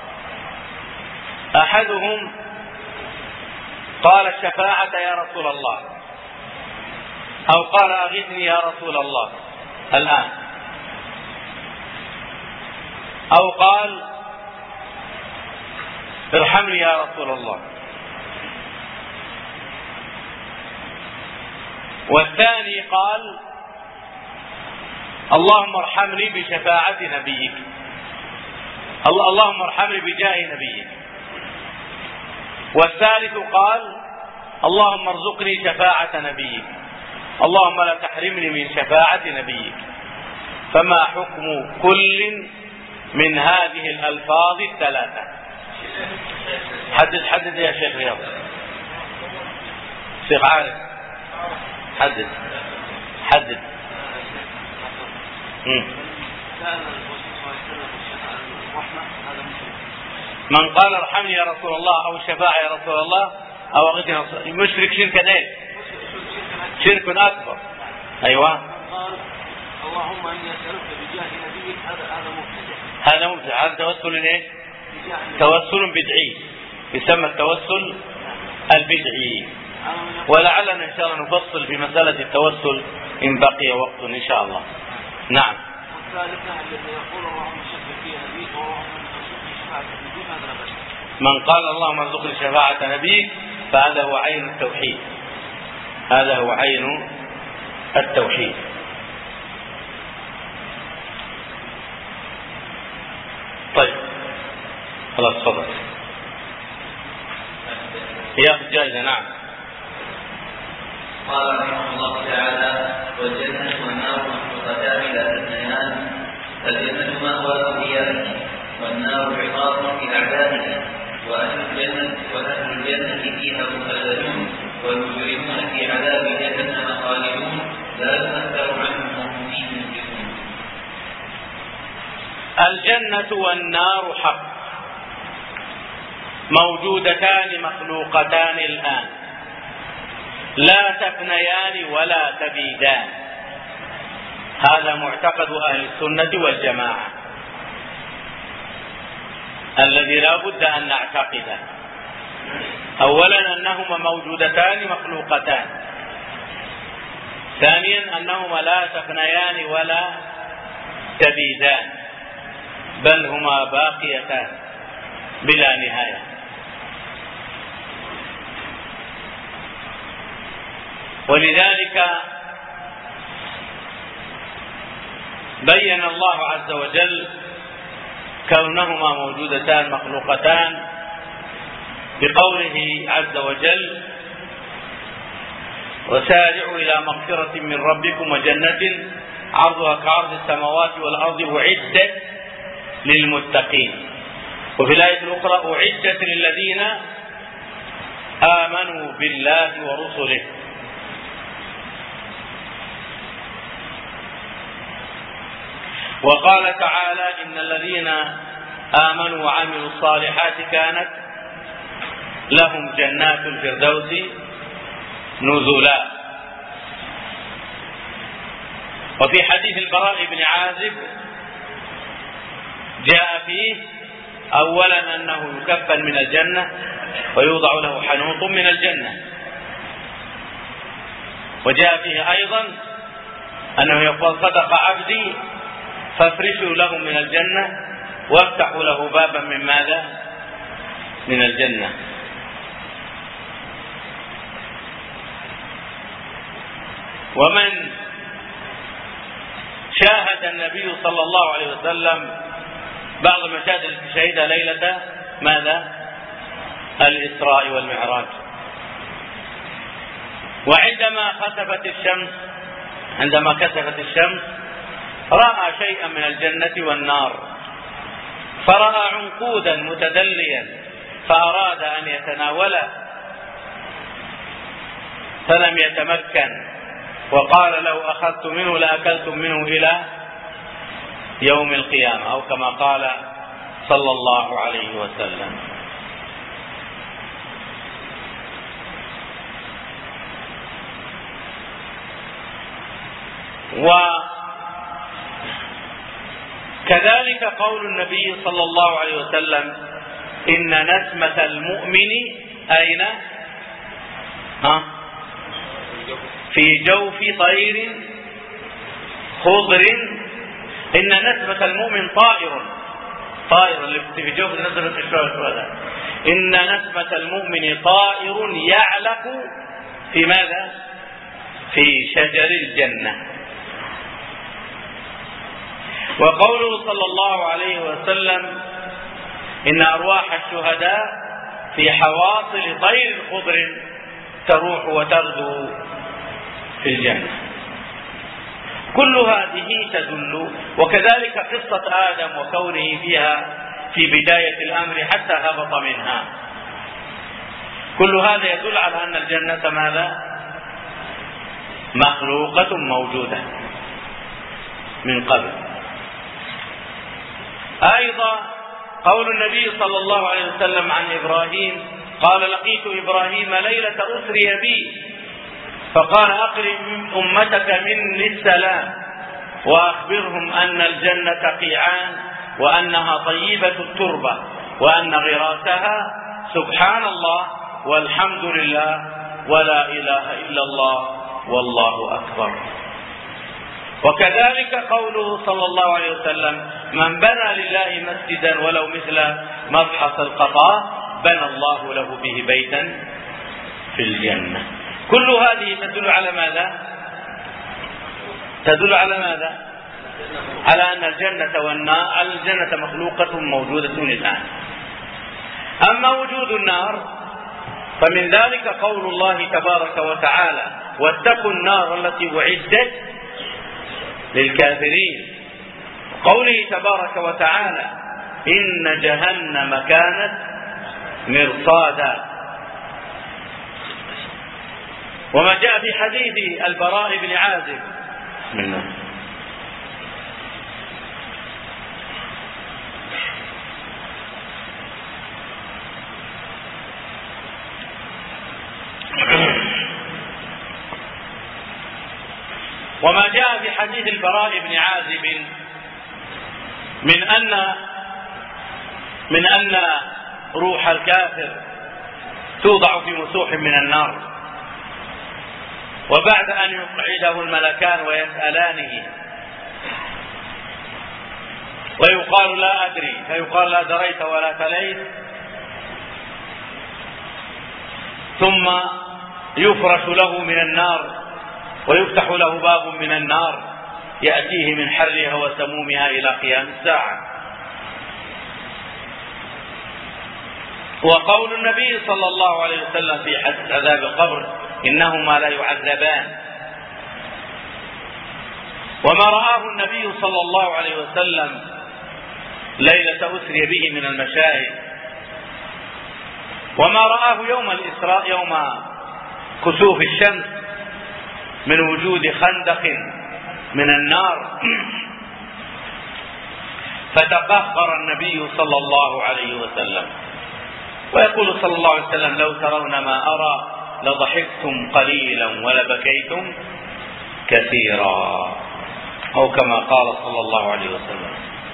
أحدهم قال الشفاعة يا رسول الله، أو قال أغثني يا رسول الله الآن، أو قال ارحمني يا رسول الله، والثاني قال اللهم ارحمني بشفاعة نبيك، اللهم ارحمني بجاه نبيك، والثالث قال اللهم ارزقني شفاعة نبيك، اللهم لا تحرمني من شفاعة نبيك، فما حكم كل من هذه الألفاظ ال3؟ حدد يا شيخ رياض، شيخ عارف، حدد. من قال ارحمني يا رسول الله أو الشفاعة يا رسول الله أو أغثني مشرك شركا ايه؟ شرك أكبر. أيوة. قال اللهم إني أسألك بجاه نبيك، هذا مبتدع. هذا توسل ايه؟ توسل بدعي، يسمى التوسل البدعي. ولعلنا إن شاء الله نفصل في مسألة التوسل إن بقي وقت إن شاء الله. نعم. والثالثة الذي يقول اللهم شفع في نبيك اللهم ارزقني شفاعة نبيك، هذا لا بأس. من قال اللهم ارزقني شفاعة نبيك فهذا هو عين التوحيد، هذا هو عين التوحيد. طيب خلاص تفضل. هي الجائزة. نعم. قال رحمه الله تعالى: والجنة والنار مخلوقتان لا تثنيان، فالجنة مأوى أوليائه، والنار عقاب لأعدائه، وأهل الجنة فيها مخلدون، والمجرمون في عذاب جهنم خالدون لا يؤثر عنهم وهم فيه مبلسون. الجنة والنار حق، موجودتان مخلوقتان الآن، لا تفنيان ولا تبيدان. هذا معتقد أهل السنة والجماعة الذي لا بد أن نعتقده. أولا أنهما موجودتان مخلوقتان، ثانيا أنهما لا تفنيان ولا تبيدان، بل هما باقيتان بلا نهاية. ولذلك بين الله عز وجل كونهما موجودتان مخلوقتان بقوله عز وجل: وسارعوا إلى مغفرة من ربكم وجنة عرضها كعرض السماوات والأرض أعدت للمتقين. وفي الآية الأخرى: أعدت للذين آمنوا بالله ورسله. وقال تعالى: إن الذين آمنوا وعملوا الصالحات كانت لهم جنات الفردوس نزلا. وفي حديث البراء بن عازب جاء فيه أولا أنه يكفن من الجنة ويوضع له حنوط من الجنة، وجاء فيه أيضا أنه يقول: صدق عبدي فافرشوا له من الجنة وافتحوا له بابا من ماذا؟ من الجنة. ومن شاهد النبي صلى الله عليه وسلم بعض المشاهد التي شهدها ليلة ماذا؟ الإسراء والمعراج. وعندما كسفت الشمس رأى شيئا من الجنة والنار، فرأى عنقودا متدليا فأراد أن يتناوله فلم يتمكن، وقال: لو أخذت منه لأكلتم منه إلى يوم القيامة، أو كما قال صلى الله عليه وسلم. وكذلك قول النبي صلى الله عليه وسلم: إن نسمة المؤمن أين؟ في جوف طير خضر. إن نسمة المؤمن طائر في جوف نسمة الشهداء. إن نسمة المؤمن طائر يعلق في ماذا؟ في شجر الجنة. وقوله صلى الله عليه وسلم: إن أرواح الشهداء في حواصل طير خضر تروح وتغدو في الجنة. كل هذه تدل. وكذلك قصة آدم وكونه فيها في بداية الأمر حتى هبط منها، كل هذا يدل على أن الجنة ماذا؟ مخلوقة موجودة من قبل. أيضا قول النبي صلى الله عليه وسلم عن إبراهيم: قال: لقيت إبراهيم ليلة أسري بي فقال: أقرئ أمتك مني السلام وأخبرهم أن الجنة قيعان وأنها طيبة التربة وأن غراسها سبحان الله والحمد لله ولا إله إلا الله والله أكبر. وكذلك قوله صلى الله عليه وسلم: من بنى لله مسجدا ولو مثل مبحث القطاء بنى الله له به بيتا في الجنة. كل هذه تدل على ماذا؟ على أن الجنة مخلوقة موجودة الآن. أما وجود النار فمن ذلك قول الله تبارك وتعالى: واتقوا النار التي أعدت للكافرين. قوله تبارك وتعالى إن جهنم كانت مرصادا. وما جاء في حديث البراء بن عازب وما جاء في حديث البراء بن عازب من أن روح الكافر توضع في مسوح من النار، وبعد أن يقعده الملكان ويسألانه ويقال لا أدري، فيقال لا دريت ولا تليت، ثم يفرش له من النار ويفتح له باب من النار يأتيه من حرها وسمومها إلى قيام الساعة. وقول النبي صلى الله عليه وسلم في حديث عذاب القبر إنهما لا يعذبان. وما رآه النبي صلى الله عليه وسلم ليلة أسري به من المشاهد، وما رآه يوم الإسراء يوم كسوف الشمس من وجود خندق من النار، فتقهقر النبي صلى الله عليه وسلم ويقول صلى الله عليه وسلم لو ترون ما أرى لضحكتم قليلا ولبكيتم كثيرا، أو كما قال صلى الله عليه وسلم.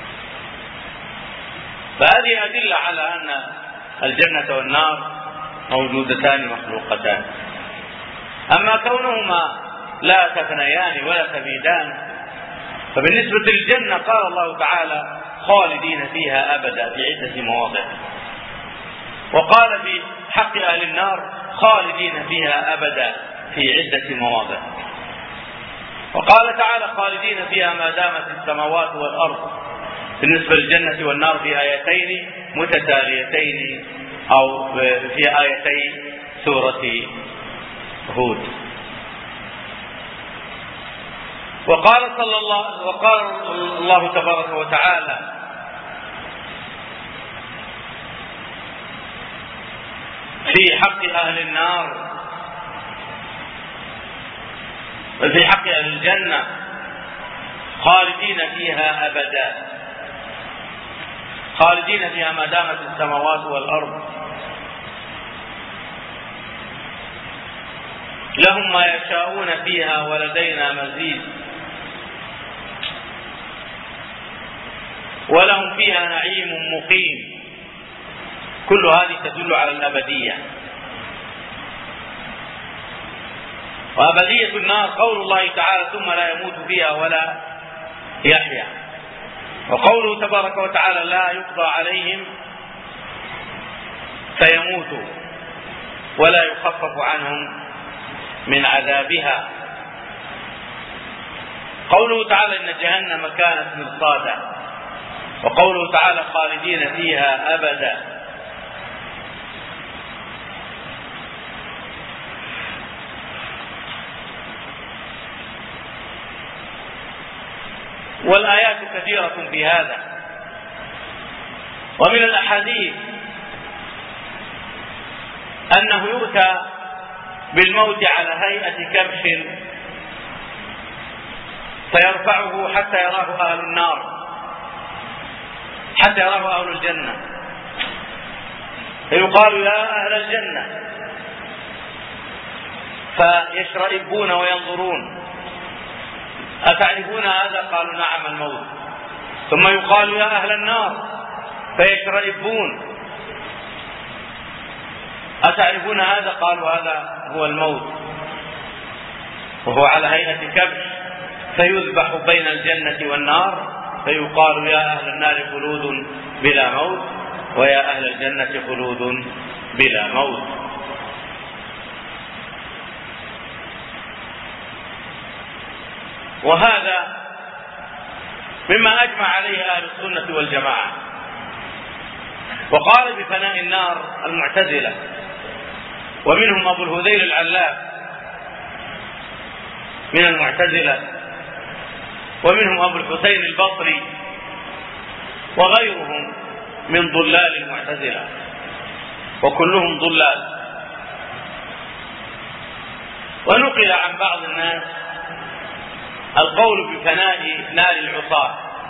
فهذه أدلة على أن الجنة والنار موجودتان مخلوقتان. أما كونهما لا تفنيان ولا تبيدان، فبالنسبة للجنة قال الله تعالى خالدين فيها أبدا في عدة مواضع، وقال في حق أهل النار خالدين فيها أبدا في عدة مواضع، وقال تعالى خالدين فيها ما دامت السماوات والأرض بالنسبة للجنة والنار في آيتين متتاليتين أو في آيتي سورة هود. وقال الله تبارك وتعالى في حق أهل النار وفي حق أهل الجنة خالدين فيها أبدا، خالدين فيها ما دامت السماوات والأرض، لهم ما يشاءون فيها ولدينا مزيد، ولهم فيها نعيم مقيم. كل هذه تدل على الأبدية. وأبدية النار قول الله تعالى ثم لا يموت فيها ولا يحيا، وقوله تبارك وتعالى لا يقضى عليهم فيموتوا ولا يخفف عنهم من عذابها. قوله تعالى إن جهنم كانت مرصادا، وقوله تعالى خالدين فيها أبدا. والآيات كثيرة في هذا. ومن الأحاديث أنه يؤتى بالموت على هيئة كبش فيرفعه حتى يراه أهل النار، حتى يراه أهل الجنة، فيقال يا أهل الجنة فيشرئبون وينظرون أتعرفون هذا؟ قالوا نعم الموت. ثم يقال يا أهل النار فيشرئبون أتعرفون هذا؟ قالوا هذا هو الموت، وهو على هيئة كبش، فيذبح بين الجنة والنار فيقال يا أهل النار خلود بلا موت ويا أهل الجنة خلود بلا موت. وهذا مما أجمع عليه أهل السنة والجماعة. وقال بفناء النار المعتزلة، ومنهم أبو الهذيل العلاف من المعتزلة، ومنهم أبو الحسين البصري وغيرهم من ضلال المعتزلة، وكلهم ضلال. ونقل عن بعض الناس القول بفناء نار العصاة،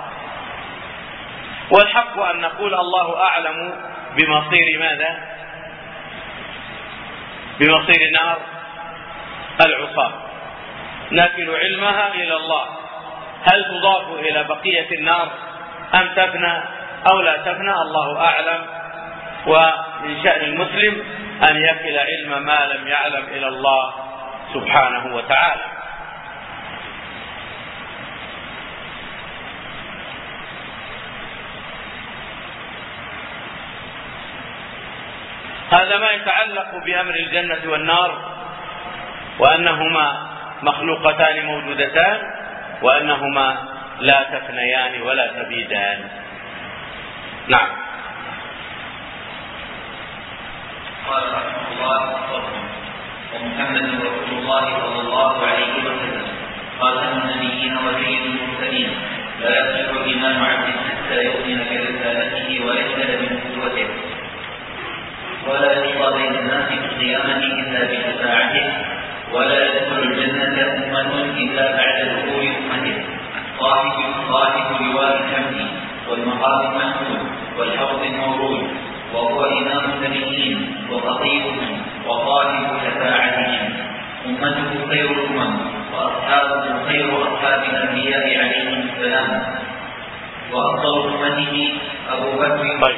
والحق أن نقول الله أعلم بمصير ماذا؟ بمصير نار العصاة، نكل علمها إلى الله، هل تضاف إلى بقية النار أم تفنى أو لا تفنى؟ الله أعلم. ومن شأن المسلم أن يكل علم ما لم يعلم إلى الله سبحانه وتعالى. هذا ما يتعلق بأمر الجنة والنار، وأنهما مخلوقتان موجودتان، وأنهما لا تفنيان ولا تبيدان. نعم. قال رحمه الله: ومحمد رسول الله صلى الله عليه وسلم خاتم النبيين وسيد المرسلين، لا يصح الإيمان عبد حتى يؤمن برسالته ويشهد بنبوته، ولا يقضى بين الناس في القيامة إلا بشفاعته، ولا يدخل الجنة أمة إلا بعد دخول أمته، صاحب لواء الحمد والمقام المحمود والحوض المورود، وهو إمام النبيين وخطيبهم وصاحب شفاعتهم، أمته خير الأمم وأصحابه خير أصحاب الأنبياء عليهم السلام، وأفضل أمته أبو بكر.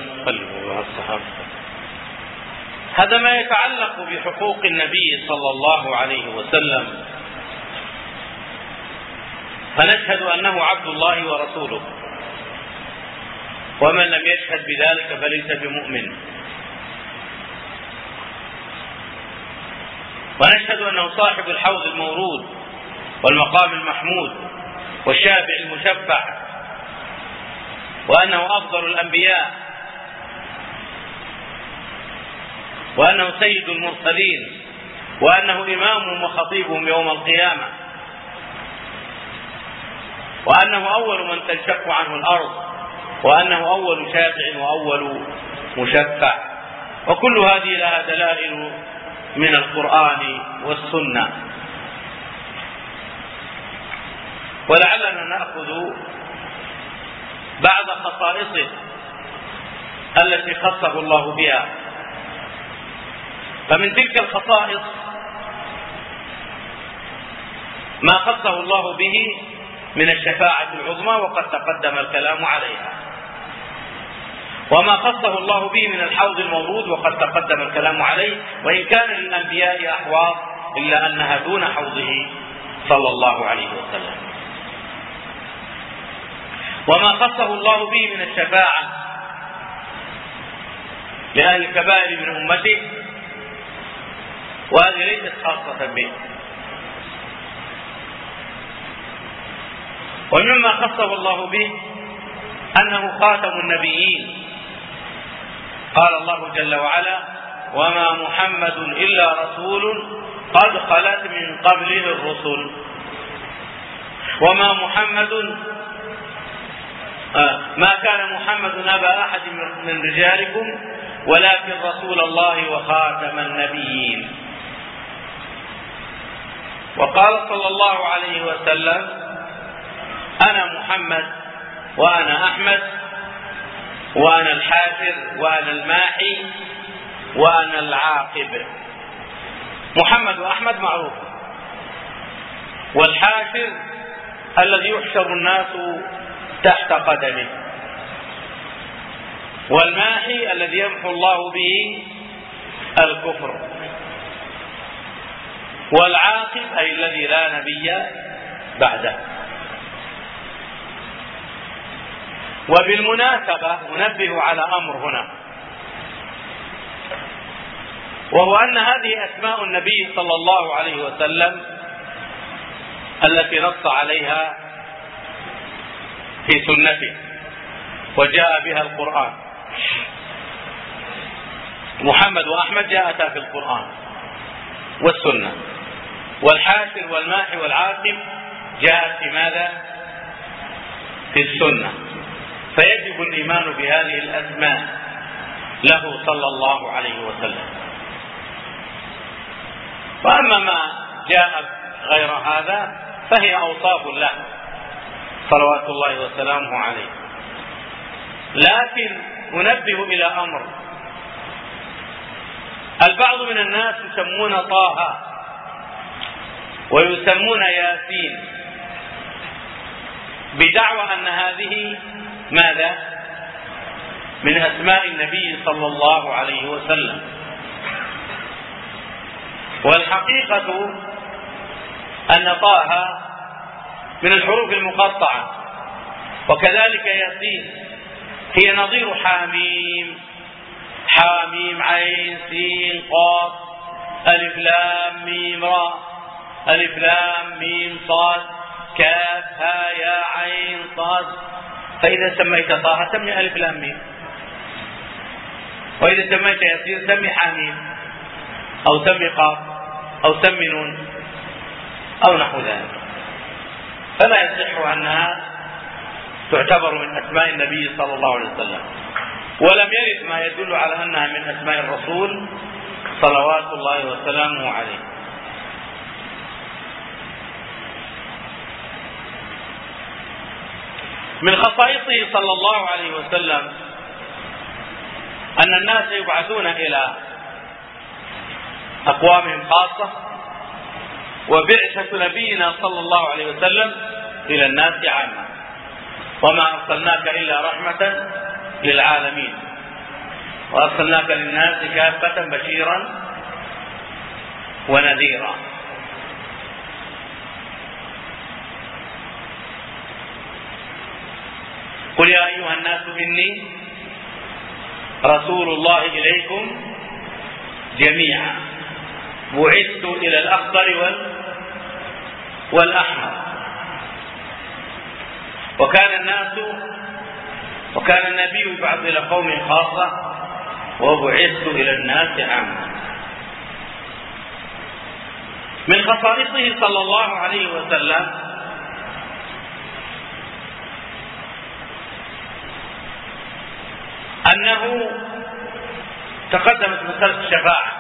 هذا ما يتعلق بحقوق النبي صلى الله عليه وسلم، فنشهد أنه عبد الله ورسوله، ومن لم يشهد بذلك فليس بمؤمن. ونشهد أنه صاحب الحوض المورود والمقام المحمود والشافع المشفع، وأنه أفضل الأنبياء، وأنه سيد المرسلين، وأنه إمامهم وخطيبهم يوم القيامة، وأنه أول من تنشق عنه الأرض، وأنه أول شافع وأول مشفع. وكل هذه لها دلائل من القرآن والسنة. ولعلنا نأخذ بعض خصائصه التي خصه الله بها. فمن تلك الخصائص ما خصه الله به من الشفاعة العظمى، وقد تقدم الكلام عليها، وما خصه الله به من الحوض المورود، وقد تقدم الكلام عليه، وإن كان للأنبياء أحواض إلا أنها دون حوضه صلى الله عليه وسلم. وما خصه الله به من الشفاعة لأهل الكبائر من أمته، وهذه ليست خاصة به. ومما خصه الله به أنه خاتم النبيين، قال الله جل وعلا: وما محمد إلا رسول قد خلت من قبله الرسل. وما محمد ما كان محمد أبا أحد من رجالكم ولكن رسول الله وخاتم النبيين. وقال صلى الله عليه وسلم: أنا محمد وأنا أحمد وأنا الحافر وأنا الماحي وأنا العاقب. محمد وأحمد معروف، والحافر الذي يحشر الناس تحت قدمه، والماحي الذي يمحو الله به الكفر، والعاقب أي الذي لا نبي بعده. وبالمناسبة ننبه على أمر هنا، وهو أن هذه أسماء النبي صلى الله عليه وسلم التي نص عليها في سنته وجاء بها القرآن. محمد وأحمد جاءتا في القرآن والسنة، والحاشر والماحي والعاقب جاءت في ماذا؟ في السنة. فيجب الإيمان بهذه الأسماء له صلى الله عليه وسلم. وأما ما جاء غير هذا فهي أوصاف له صلوات الله وسلامه عليه. لكن أنبه إلى أمر: البعض من الناس يسمون طه ويسمون ياسين بدعوى أن هذه ماذا؟ من أسماء النبي صلى الله عليه وسلم. والحقيقة أن طه من الحروف المقطعة، وكذلك ياسين هي نظير حاميم، حاميم عين سين قاف ألف لام ميم راء ألف لام ميم صاد كاف ها يا عين صاد. فإذا سميت طه سمي ألف لام ميم، وإذا سميت ياسين سمي حاميم أو سمي قاف أو سمي نون أو نحو ذلك. فلا يصح أنها تعتبر من أسماء النبي صلى الله عليه وسلم، ولم يرد ما يدل على أنها من أسماء الرسول صلوات الله وسلامه عليه. من خصائصه صلى الله عليه وسلم أن الناس يبعثون إلى أقوامهم خاصة، وبعثة نبينا صلى الله عليه وسلم إلى الناس عامة: وما أرسلناك إلا رحمة للعالمين وأرسلناك للناس كافة بشيرا ونذيرا. قل يا أيها الناس إني رسول الله إليكم جميعا بعثت إلى الأخضر والأحمر. وكان النبي يبعث إلى قوم خاصة وبعثت إلى الناس عامة. من خصائصه صلى الله عليه وسلم أنه تقدمت مسألة الشفاعة،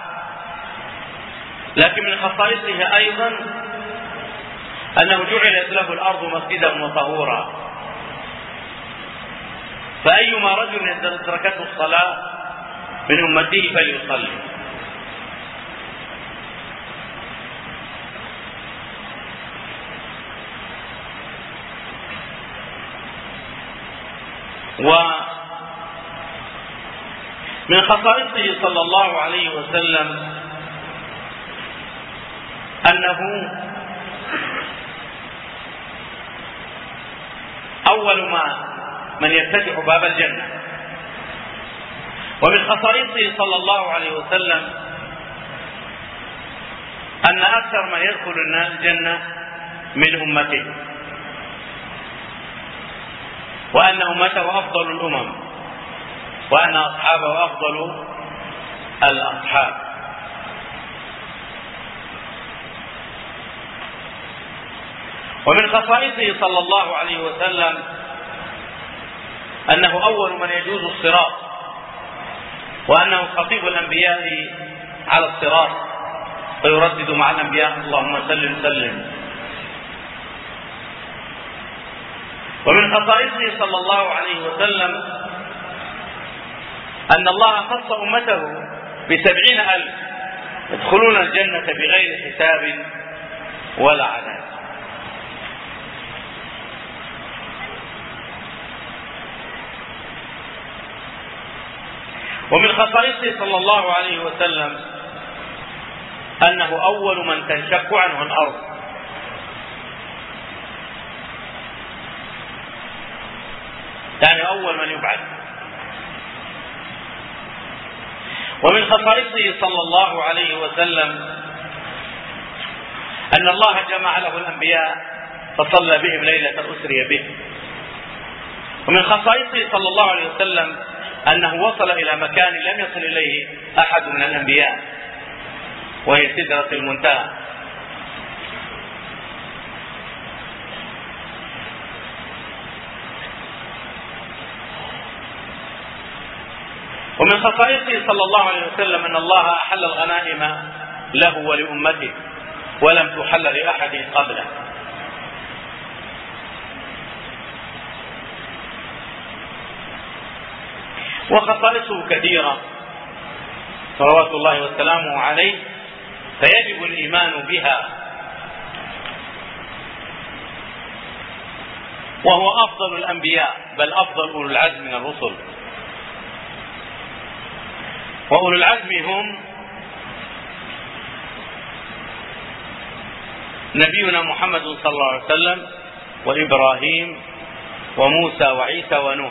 لكن من خصائصه أيضا أنه جعلت له الأرض مسجدا وطهورا، فأيما رجل أدركته الصلاة من أمته فليصلي. ومن خصائصه صلى الله عليه وسلم أنه أول من يفتتح باب الجنة. ومن خصائصه صلى الله عليه وسلم أن أكثر من يدخل الجنة من أمته، وأن أمته أفضل الأمم، وأن أصحابه أفضل الأصحاب. ومن خصائصه صلى الله عليه وسلم أنه أول من يجوز الصراط، وأنه خطيب الأنبياء على الصراط فيردد مع الأنبياء: اللهم سلم سلم. ومن خصائصه صلى الله عليه وسلم أن الله خص أمته ب70,000 يدخلون الجنة بغير حساب ولا عذاب. ومن خصائصه صلى الله عليه وسلم أنه أول من تنشق عنه الأرض، يعني أول من يبعث. ومن خصائصه صلى الله عليه وسلم أن الله جمع له الأنبياء فصلى بهم ليلة أسري به. ومن خصائصه صلى الله عليه وسلم أنه وصل إلى مكان لم يصل إليه أحد من الأنبياء، وهي سدرة المنتهى. ومن خصائصه صلى الله عليه وسلم أن الله أحل الغنائم له ولأمته ولم تحل لأحد قبله. وخصائصه كثيرة صلوات الله وسلامه عليه، فيجب الإيمان بها، وهو أفضل الأنبياء بل أفضل أولو العزم من الرسل. وأولو العزم هم نبينا محمد صلى الله عليه وسلم وإبراهيم وموسى وعيسى ونوح،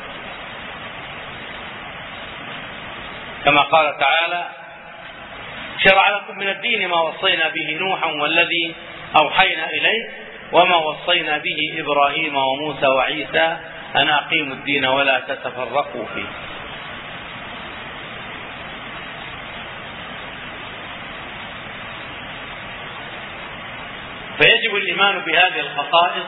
كما قال تعالى: شرع لكم من الدين ما وصينا به نوحا والذي أوحينا إليه وما وصينا به إبراهيم وموسى وعيسى أن أقيموا الدين ولا تتفرقوا فيه. فيجب الإيمان بهذه الخصائص،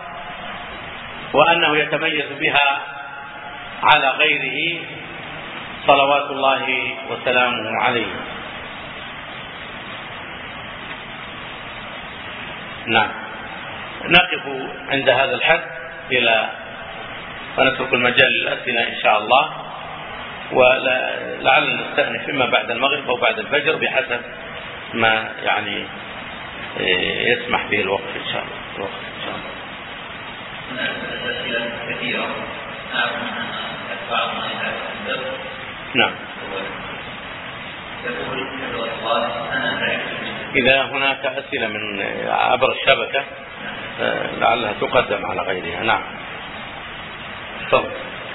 وأنه يتميز بها على غيره صلوات الله وسلامه عليه. نعم، نقف عند هذا الحد ونترك المجال للأسئلة إن شاء الله، ولعلنا نستأنف إما بعد المغرب أو بعد الفجر بحسب ما يسمح به الوقت إن شاء الله. هناك أسئلة كثيرة أعرف أنها بعض ما يعرف الدرس. نعم. يقول الله أنا تعرف. إذا هناك أسئلة من عبر الشبكة لعلها تقدم على غيرها. نعم. تفضل.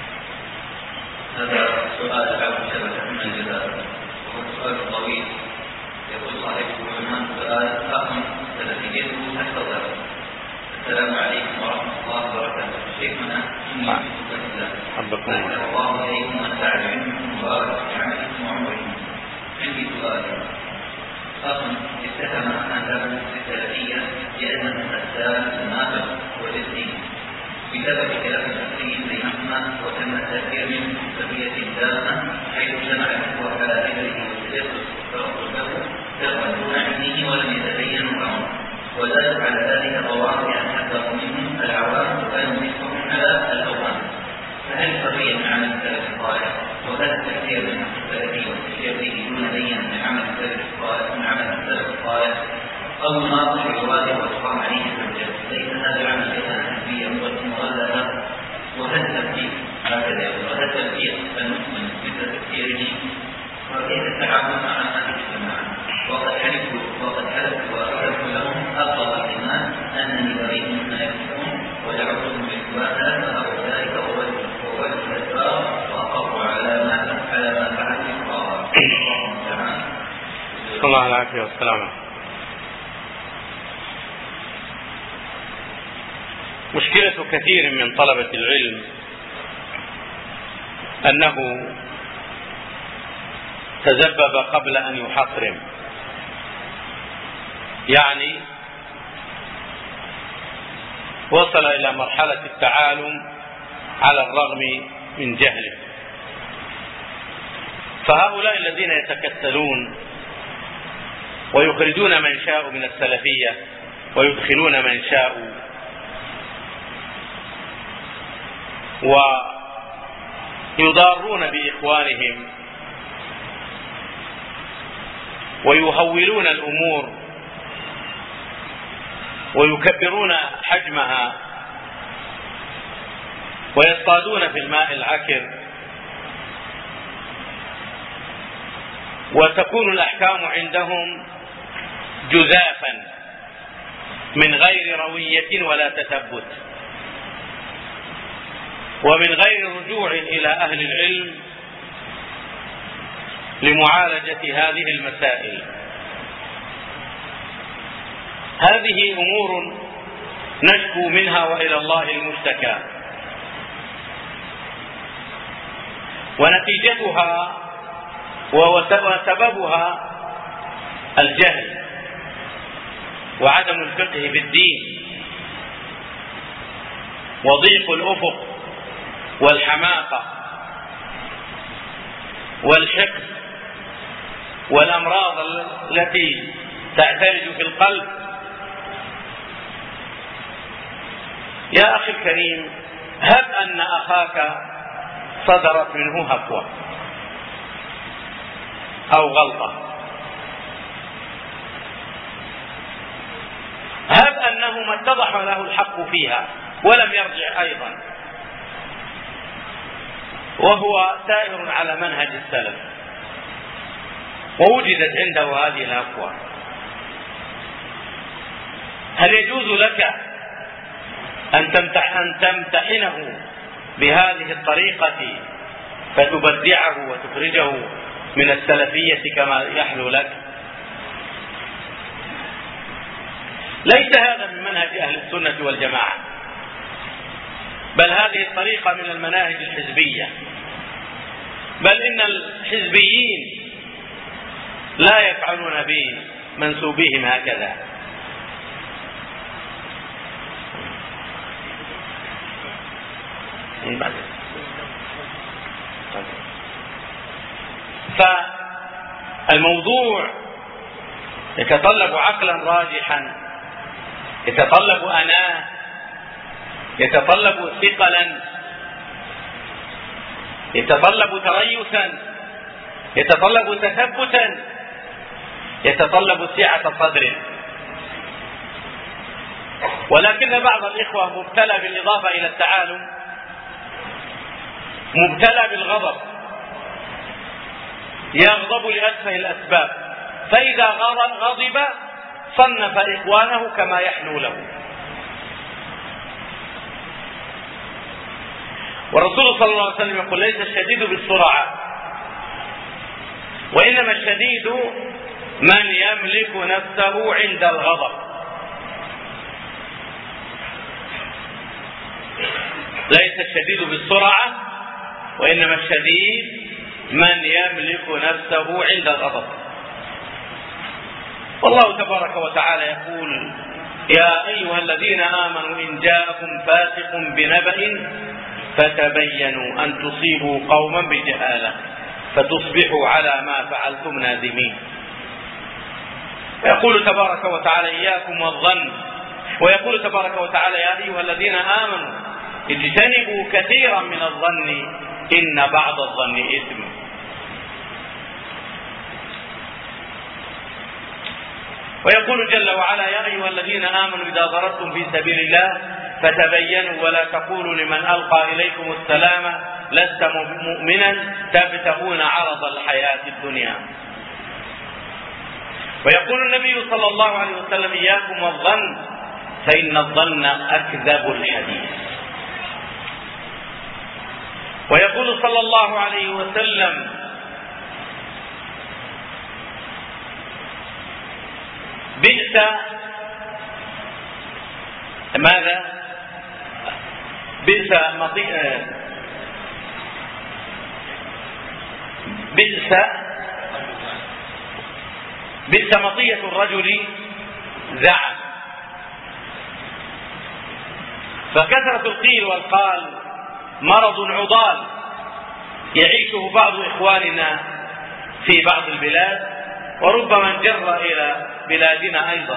هذا سؤال عبر الشبكة من الجزائر، وهو سؤال طويل. يقول صاحبه من سؤال رقم 300 تحت الضغط. السلام عليكم ورحمة الله وبركاته. شيخنا إني أحبكم الله إليكم ونفع بعلمكم وبارك في عملكم وعمركم. عندي سؤال. أخ اتهم أهله بالسلفية لأنه أساس النافق والدين بسبب خلاف شخصي بينهما، وتم التأثير منه بقضية دامة حيث جمع الفتوى على ذكره والتجسس له دون علمه ولم يتبين أمره، وزادت على ذلك طوال بأن حذروا منه العوام وكانوا يحكمون على الأوهام. فهل القضية من عمل السلف الصالح؟ وهذا التأثير من السلفي والتشير به دون بين من عمل السلف الصالح أو مناطق العبادة والإكرام عليه الزوجة؟ ليس هذا عمل شيئا حزبيا مغلظا. وهل تفكير هكذا وهل تفكير المسلم مثل تفكيره؟ وكيف التعامل مع هذه الجماعة؟ وقد حلفت وأخذت لهم أفضل الإيمان أنني بريء مما يكتبون ودعوتهم بالإخوان فأبوا ذلك ووجه الأسباب وأقروا على ما فعلت إقرارا. الله العافية والسلامة. مشكلة كثير من طلبة العلم أنه تذبب قبل أن يحقرم، يعني وصل إلى مرحلة التعالم على الرغم من جهله. فهؤلاء الذين يتكتلون ويخرجون من شاءوا من السلفية ويدخلون من شاءوا ويضارون بإخوانهم ويهولون الأمور ويكبرون حجمها ويصطادون في الماء العكر، وتكون الأحكام عندهم جزافا من غير روية ولا تثبت، ومن غير رجوع إلى أهل العلم لمعالجة هذه المسائل. هذه أمور نشكو منها وإلى الله المشتكى، ونتيجتها وسببها الجهل وعدم الفقه في الدين وضيق الأفق والحماقة. والحقد والأمراض التي تعترج في القلب. يا أخي الكريم، هب أن أخاك صدرت منه هفوة أو غلطة، هب أنه ما اتضح له الحق فيها ولم يرجع أيضا، وهو سائر على منهج السلف، ووجدت عنده هذه الهفوة، هل يجوز لك أن تمتحنه بهذه الطريقة فتبدعه وتخرجه من السلفية كما يحلو لك؟ ليس هذا من منهج أهل السنة والجماعة، بل هذه الطريقة من المناهج الحزبية، بل إن الحزبيين لا يفعلون بمنسوبيهم هكذا. فالموضوع يتطلب عقلا راجحا، يتطلب أناة، يتطلب ثقلا، يتطلب تريثا، يتطلب تثبتا، يتطلب سعة صدر. ولكن بعض الإخوة مبتلى بالإضافة إلى التعالم مبتلى بالغضب، يغضب لأسفه الأسباب، فإذا غضب صنف إخوانه كما يحلو له. والرسول صلى الله عليه وسلم يقول: ليس الشديد بالسرعة، وإنما الشديد من يملك نفسه عند الغضب. ليس الشديد بالسرعة، وإنما الشديد من يملك نفسه عند الغضب. والله تبارك وتعالى يقول: يا أيها الذين آمنوا إن جاءكم فاسق بنبأ فتبينوا أن تصيبوا قوما بجهالة فتصبحوا على ما فعلتم نادمين. يقول تبارك وتعالى: إياكم والظن. ويقول تبارك وتعالى: يا أيها الذين آمنوا اجتنبوا كثيرا من الظن إن بعض الظن إثم. ويقول جل وعلا: يا أيها الذين آمنوا إذا ضربتم في سبيل الله فتبينوا ولا تقولوا لمن ألقى إليكم السلام لست مؤمنا تبتغون عرض الحياة الدنيا. ويقول النبي صلى الله عليه وسلم: إياكم والظن فإن الظن أكذب الحديث. ويقول صلى الله عليه وسلم: بئس ماذا؟ بئس مطية الرجل زعم. فكثرة القيل والقال مرض عضال يعيشه بعض إخواننا في بعض البلاد، وربما انجر إلى بلادنا أيضا.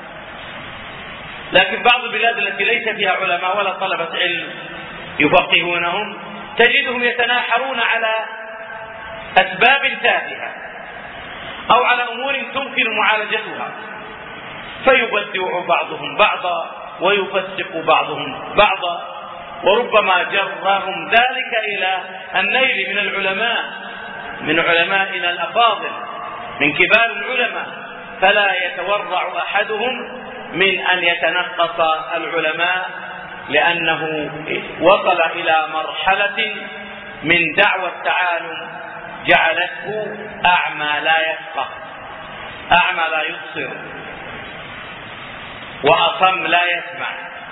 لكن بعض البلاد التي ليس فيها علماء ولا طلبة علم يفقهونهم تجدهم يتناحرون على أسباب تافهة أو على أمور تمكن معالجتها، فيبدع بعضهم بعضا ويفسق بعضهم بعضا، وربما جرهم ذلك إلى النيل من العلماء، من علمائنا الأفاضل، من كبار العلماء، فلا يتورع أحدهم من أن يتنقص العلماء، لأنه وصل إلى مرحلة من دعوى التعالم جعلته أعمى لا يفقه، أعمى لا يبصر، وأصم لا يسمع.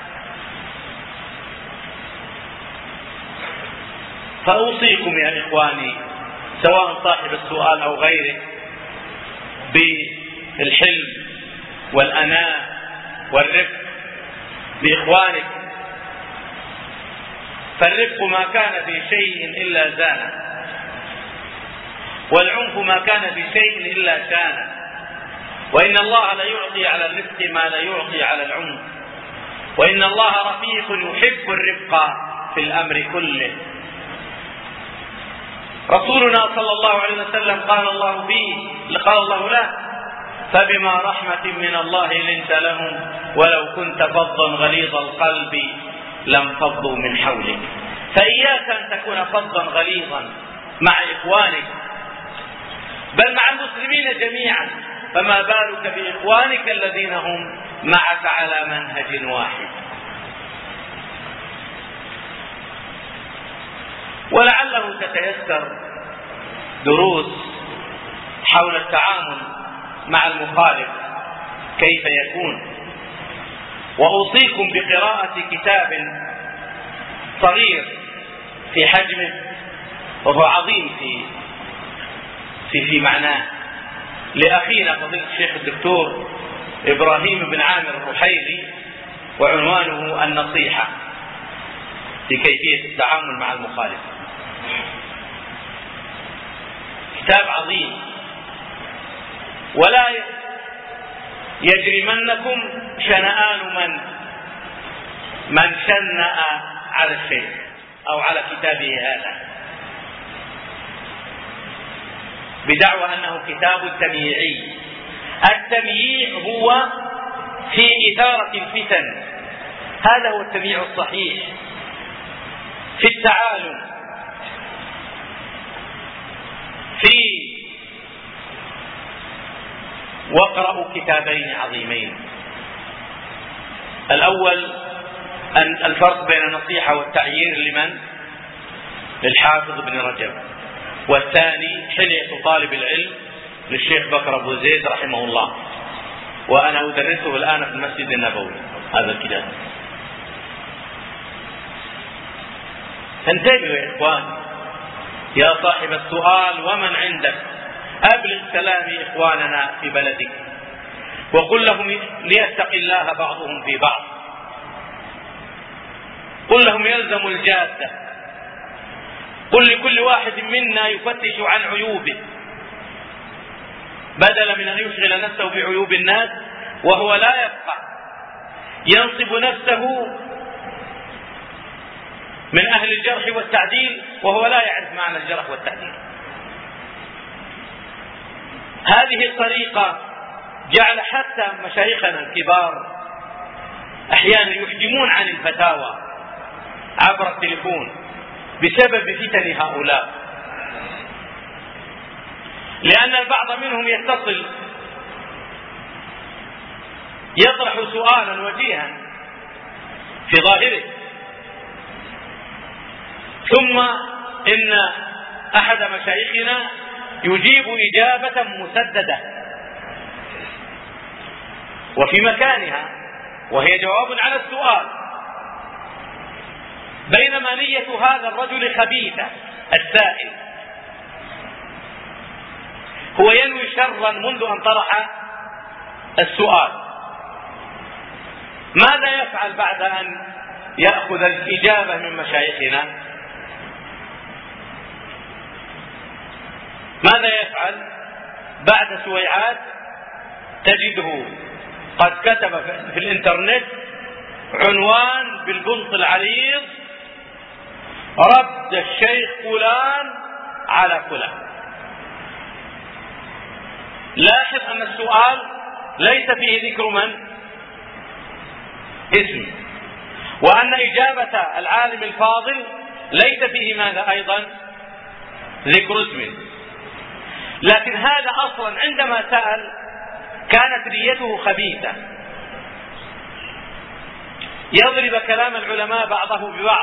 فأوصيكم يا إخواني، سواء صاحب السؤال أو غيره، بالحلم والأناة والرفق بإخوانك، فالرفق ما كان في شيء إلا زانه، والعنف ما كان بشيء إلا شانه، وإن الله لا يعطي على الرفق ما لا يعطي على العنف، وإن الله رفيق يحب الرفق في الأمر كله. رسولنا صلى الله عليه وسلم قال الله له: فبما رحمة من الله لنت لهم ولو كنت فظا غليظ القلب لانفضوا من حولك. فإياك أن تكون فظا غليظا مع إخوانك، بل مع المسلمين جميعا، فما بالك بإخوانك الذين هم معك على منهج واحد. ولعله تتيسر دروس حول التعامل مع المخالف كيف يكون. وأوصيكم بقراءة كتاب صغير في حجمه وهو عظيم في معناه لأخينا فضيلة الشيخ الدكتور إبراهيم بن عامر الرحيلي، وعنوانه النصيحة في كيفية التعامل مع المخالف. كتاب عظيم. ولا يجرمنكم شنآن من شنأ على الشيء أو على كتابه هذا بدعوى أنه كتاب تمييعي. التمييع هو في إثارة الفتن، هذا هو التمييع الصحيح في التعالم، واقرأوا كتابين عظيمين. الأول أن الفرق بين النصيحة والتعيير للحافظ ابن رجب، والثاني حلية طالب العلم للشيخ بكر أبو زيد رحمه الله، وأنا أدرسه الآن في المسجد النبوي هذا الكتاب. انتبهوا يا إخوان، يا صاحب السؤال ومن عندك، أبلغ سلام إخواننا في بلدك وقل لهم ليتق الله بعضهم في بعض، قل لهم يلزموا الجادة، قل لكل واحد منا يفتش عن عيوبه بدلا من أن يشغل نفسه بعيوب الناس وهو لا يفقه، ينصب نفسه من أهل الجرح والتعديل وهو لا يعرف معنى الجرح والتعديل. هذه الطريقة جعل حتى مشايخنا الكبار أحيانا يحجمون عن الفتاوى عبر التليفون بسبب فتن هؤلاء، لأن البعض منهم يتصل يطرح سؤالا وجيها في ظاهره، ثم إن أحد مشايخنا يجيب إجابة مسددة وفي مكانها وهي جواب على السؤال، بينما نية هذا الرجل خبيثة السائل، هو ينوي شرا منذ أن طرح السؤال. ماذا يفعل بعد أن يأخذ الإجابة من مشايخنا؟ ماذا يفعل بعد سويعات؟ تجده قد كتب في الإنترنت عنوان بالبنط العريض: رد الشيخ فلان على فلان. لاحظ أن السؤال ليس فيه ذكر من؟ اسم، وأن إجابة العالم الفاضل ليس فيه ماذا أيضا؟ ذكر اسم. لكن هذا أصلا عندما سأل كانت نيته خبيثة، يضرب كلام العلماء بعضه ببعض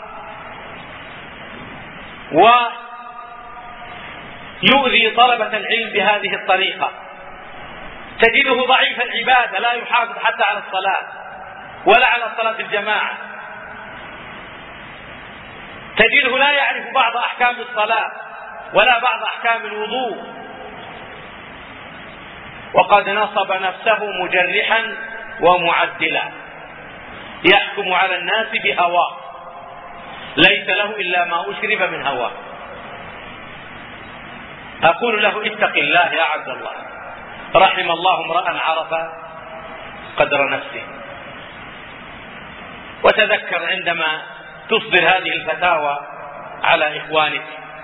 ويؤذي طلبة العلم بهذه الطريقة. تجده ضعيف العبادة، لا يحافظ حتى على الصلاة ولا على صلاة الجماعة، تجده لا يعرف بعض أحكام الصلاة ولا بعض أحكام الوضوء، وقد نصب نفسه مجرحا ومعدلا يحكم على الناس بهواه، ليس له إلا ما أشرب من هواه. أقول له اتق الله يا عبد الله، رحم الله امرأ عرف قدر نفسه. وتذكر عندما تصدر هذه الفتاوى على إخوانك،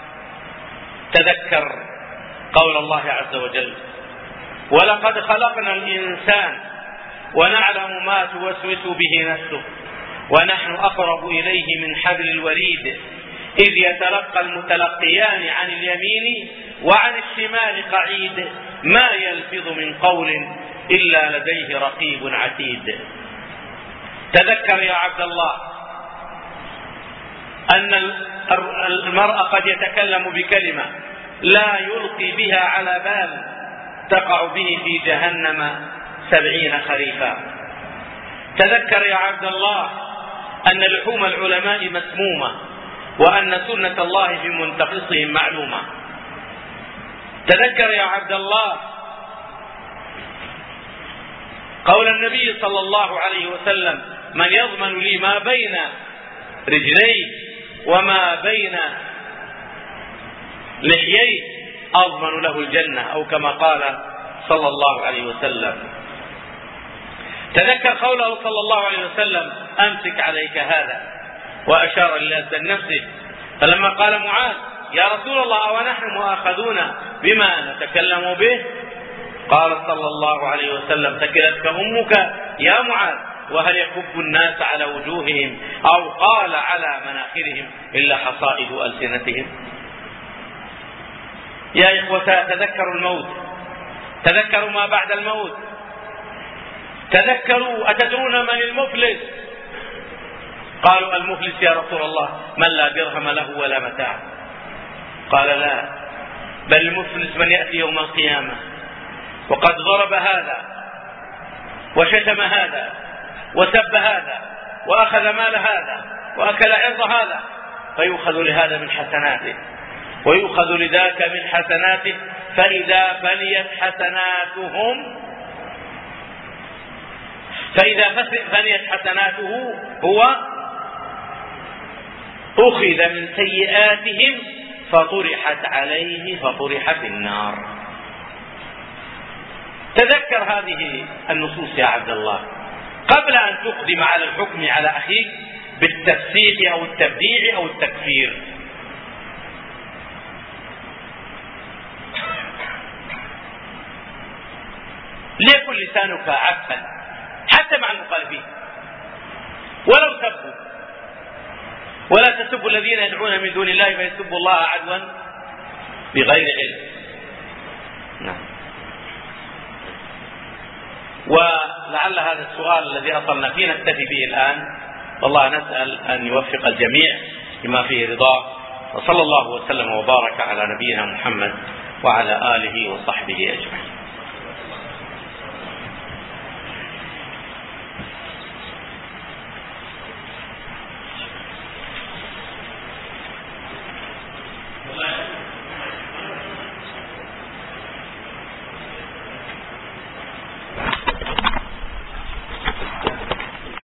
تذكر قول الله عز وجل: ولقد خلقنا الإنسان ونعلم ما توسوس به نفسه ونحن أقرب إليه من حبل الوريد إذ يتلقى المتلقيان عن اليمين وعن الشمال قعيد ما يلفظ من قول إلا لديه رقيب عتيد. تذكر يا عبد الله أن المرء قد يتكلم بكلمة لا يلقي بها على بال تقع به في جهنم 70 خريفا. تذكر يا عبد الله أن لحوم العلماء مسمومة وأن سنة الله في منتقصهم معلومة. تذكر يا عبد الله قول النبي صلى الله عليه وسلم: من يضمن لي ما بين رجليه وما بين لحييه أضمن له الجنة، أو كما قال صلى الله عليه وسلم. تذكر قوله صلى الله عليه وسلم: أمسك عليك هذا، وأشار إلى نفسه. فلما قال معاذ: يا رسول الله ونحن مؤاخذون بما نتكلم به، قال صلى الله عليه وسلم: ثكلتك أمك يا معاذ، وهل يكب الناس على وجوههم أو قال على مناخرهم إلا حصائد ألسنتهم. يا إخوة تذكروا الموت، تذكروا ما بعد الموت، تذكروا. أتدرون من المفلس؟ قالوا: المفلس يا رسول الله من لا درهم له ولا متاع. قال: لا، بل المفلس من يأتي يوم القيامة وقد ضرب هذا وشتم هذا وسب هذا وأخذ مال هذا وأكل عرض هذا، فيؤخذ لهذا من حسناته ويؤخذ لذاك من حسناته، فإذا فنيت حسناته هو أخذ من سيئاتهم فطرحت عليه فطرح في النار. تذكر هذه النصوص يا عبد الله قبل أن تقدم على الحكم على أخيك بالتفسيق أو التبديع أو التكفير. ليكن لسانك عفا حتى مع المخالفين ولو سبوا، ولا تسبوا الذين يدعون من دون الله فيسبوا الله عدوا بغير علم. نعم. ولعل هذا السؤال الذي أصلنا فيه نكتفي به الآن، والله نسأل أن يوفق الجميع لما فيه رضاه، وصلى الله وسلم وبارك على نبينا محمد وعلى آله وصحبه أجمعين.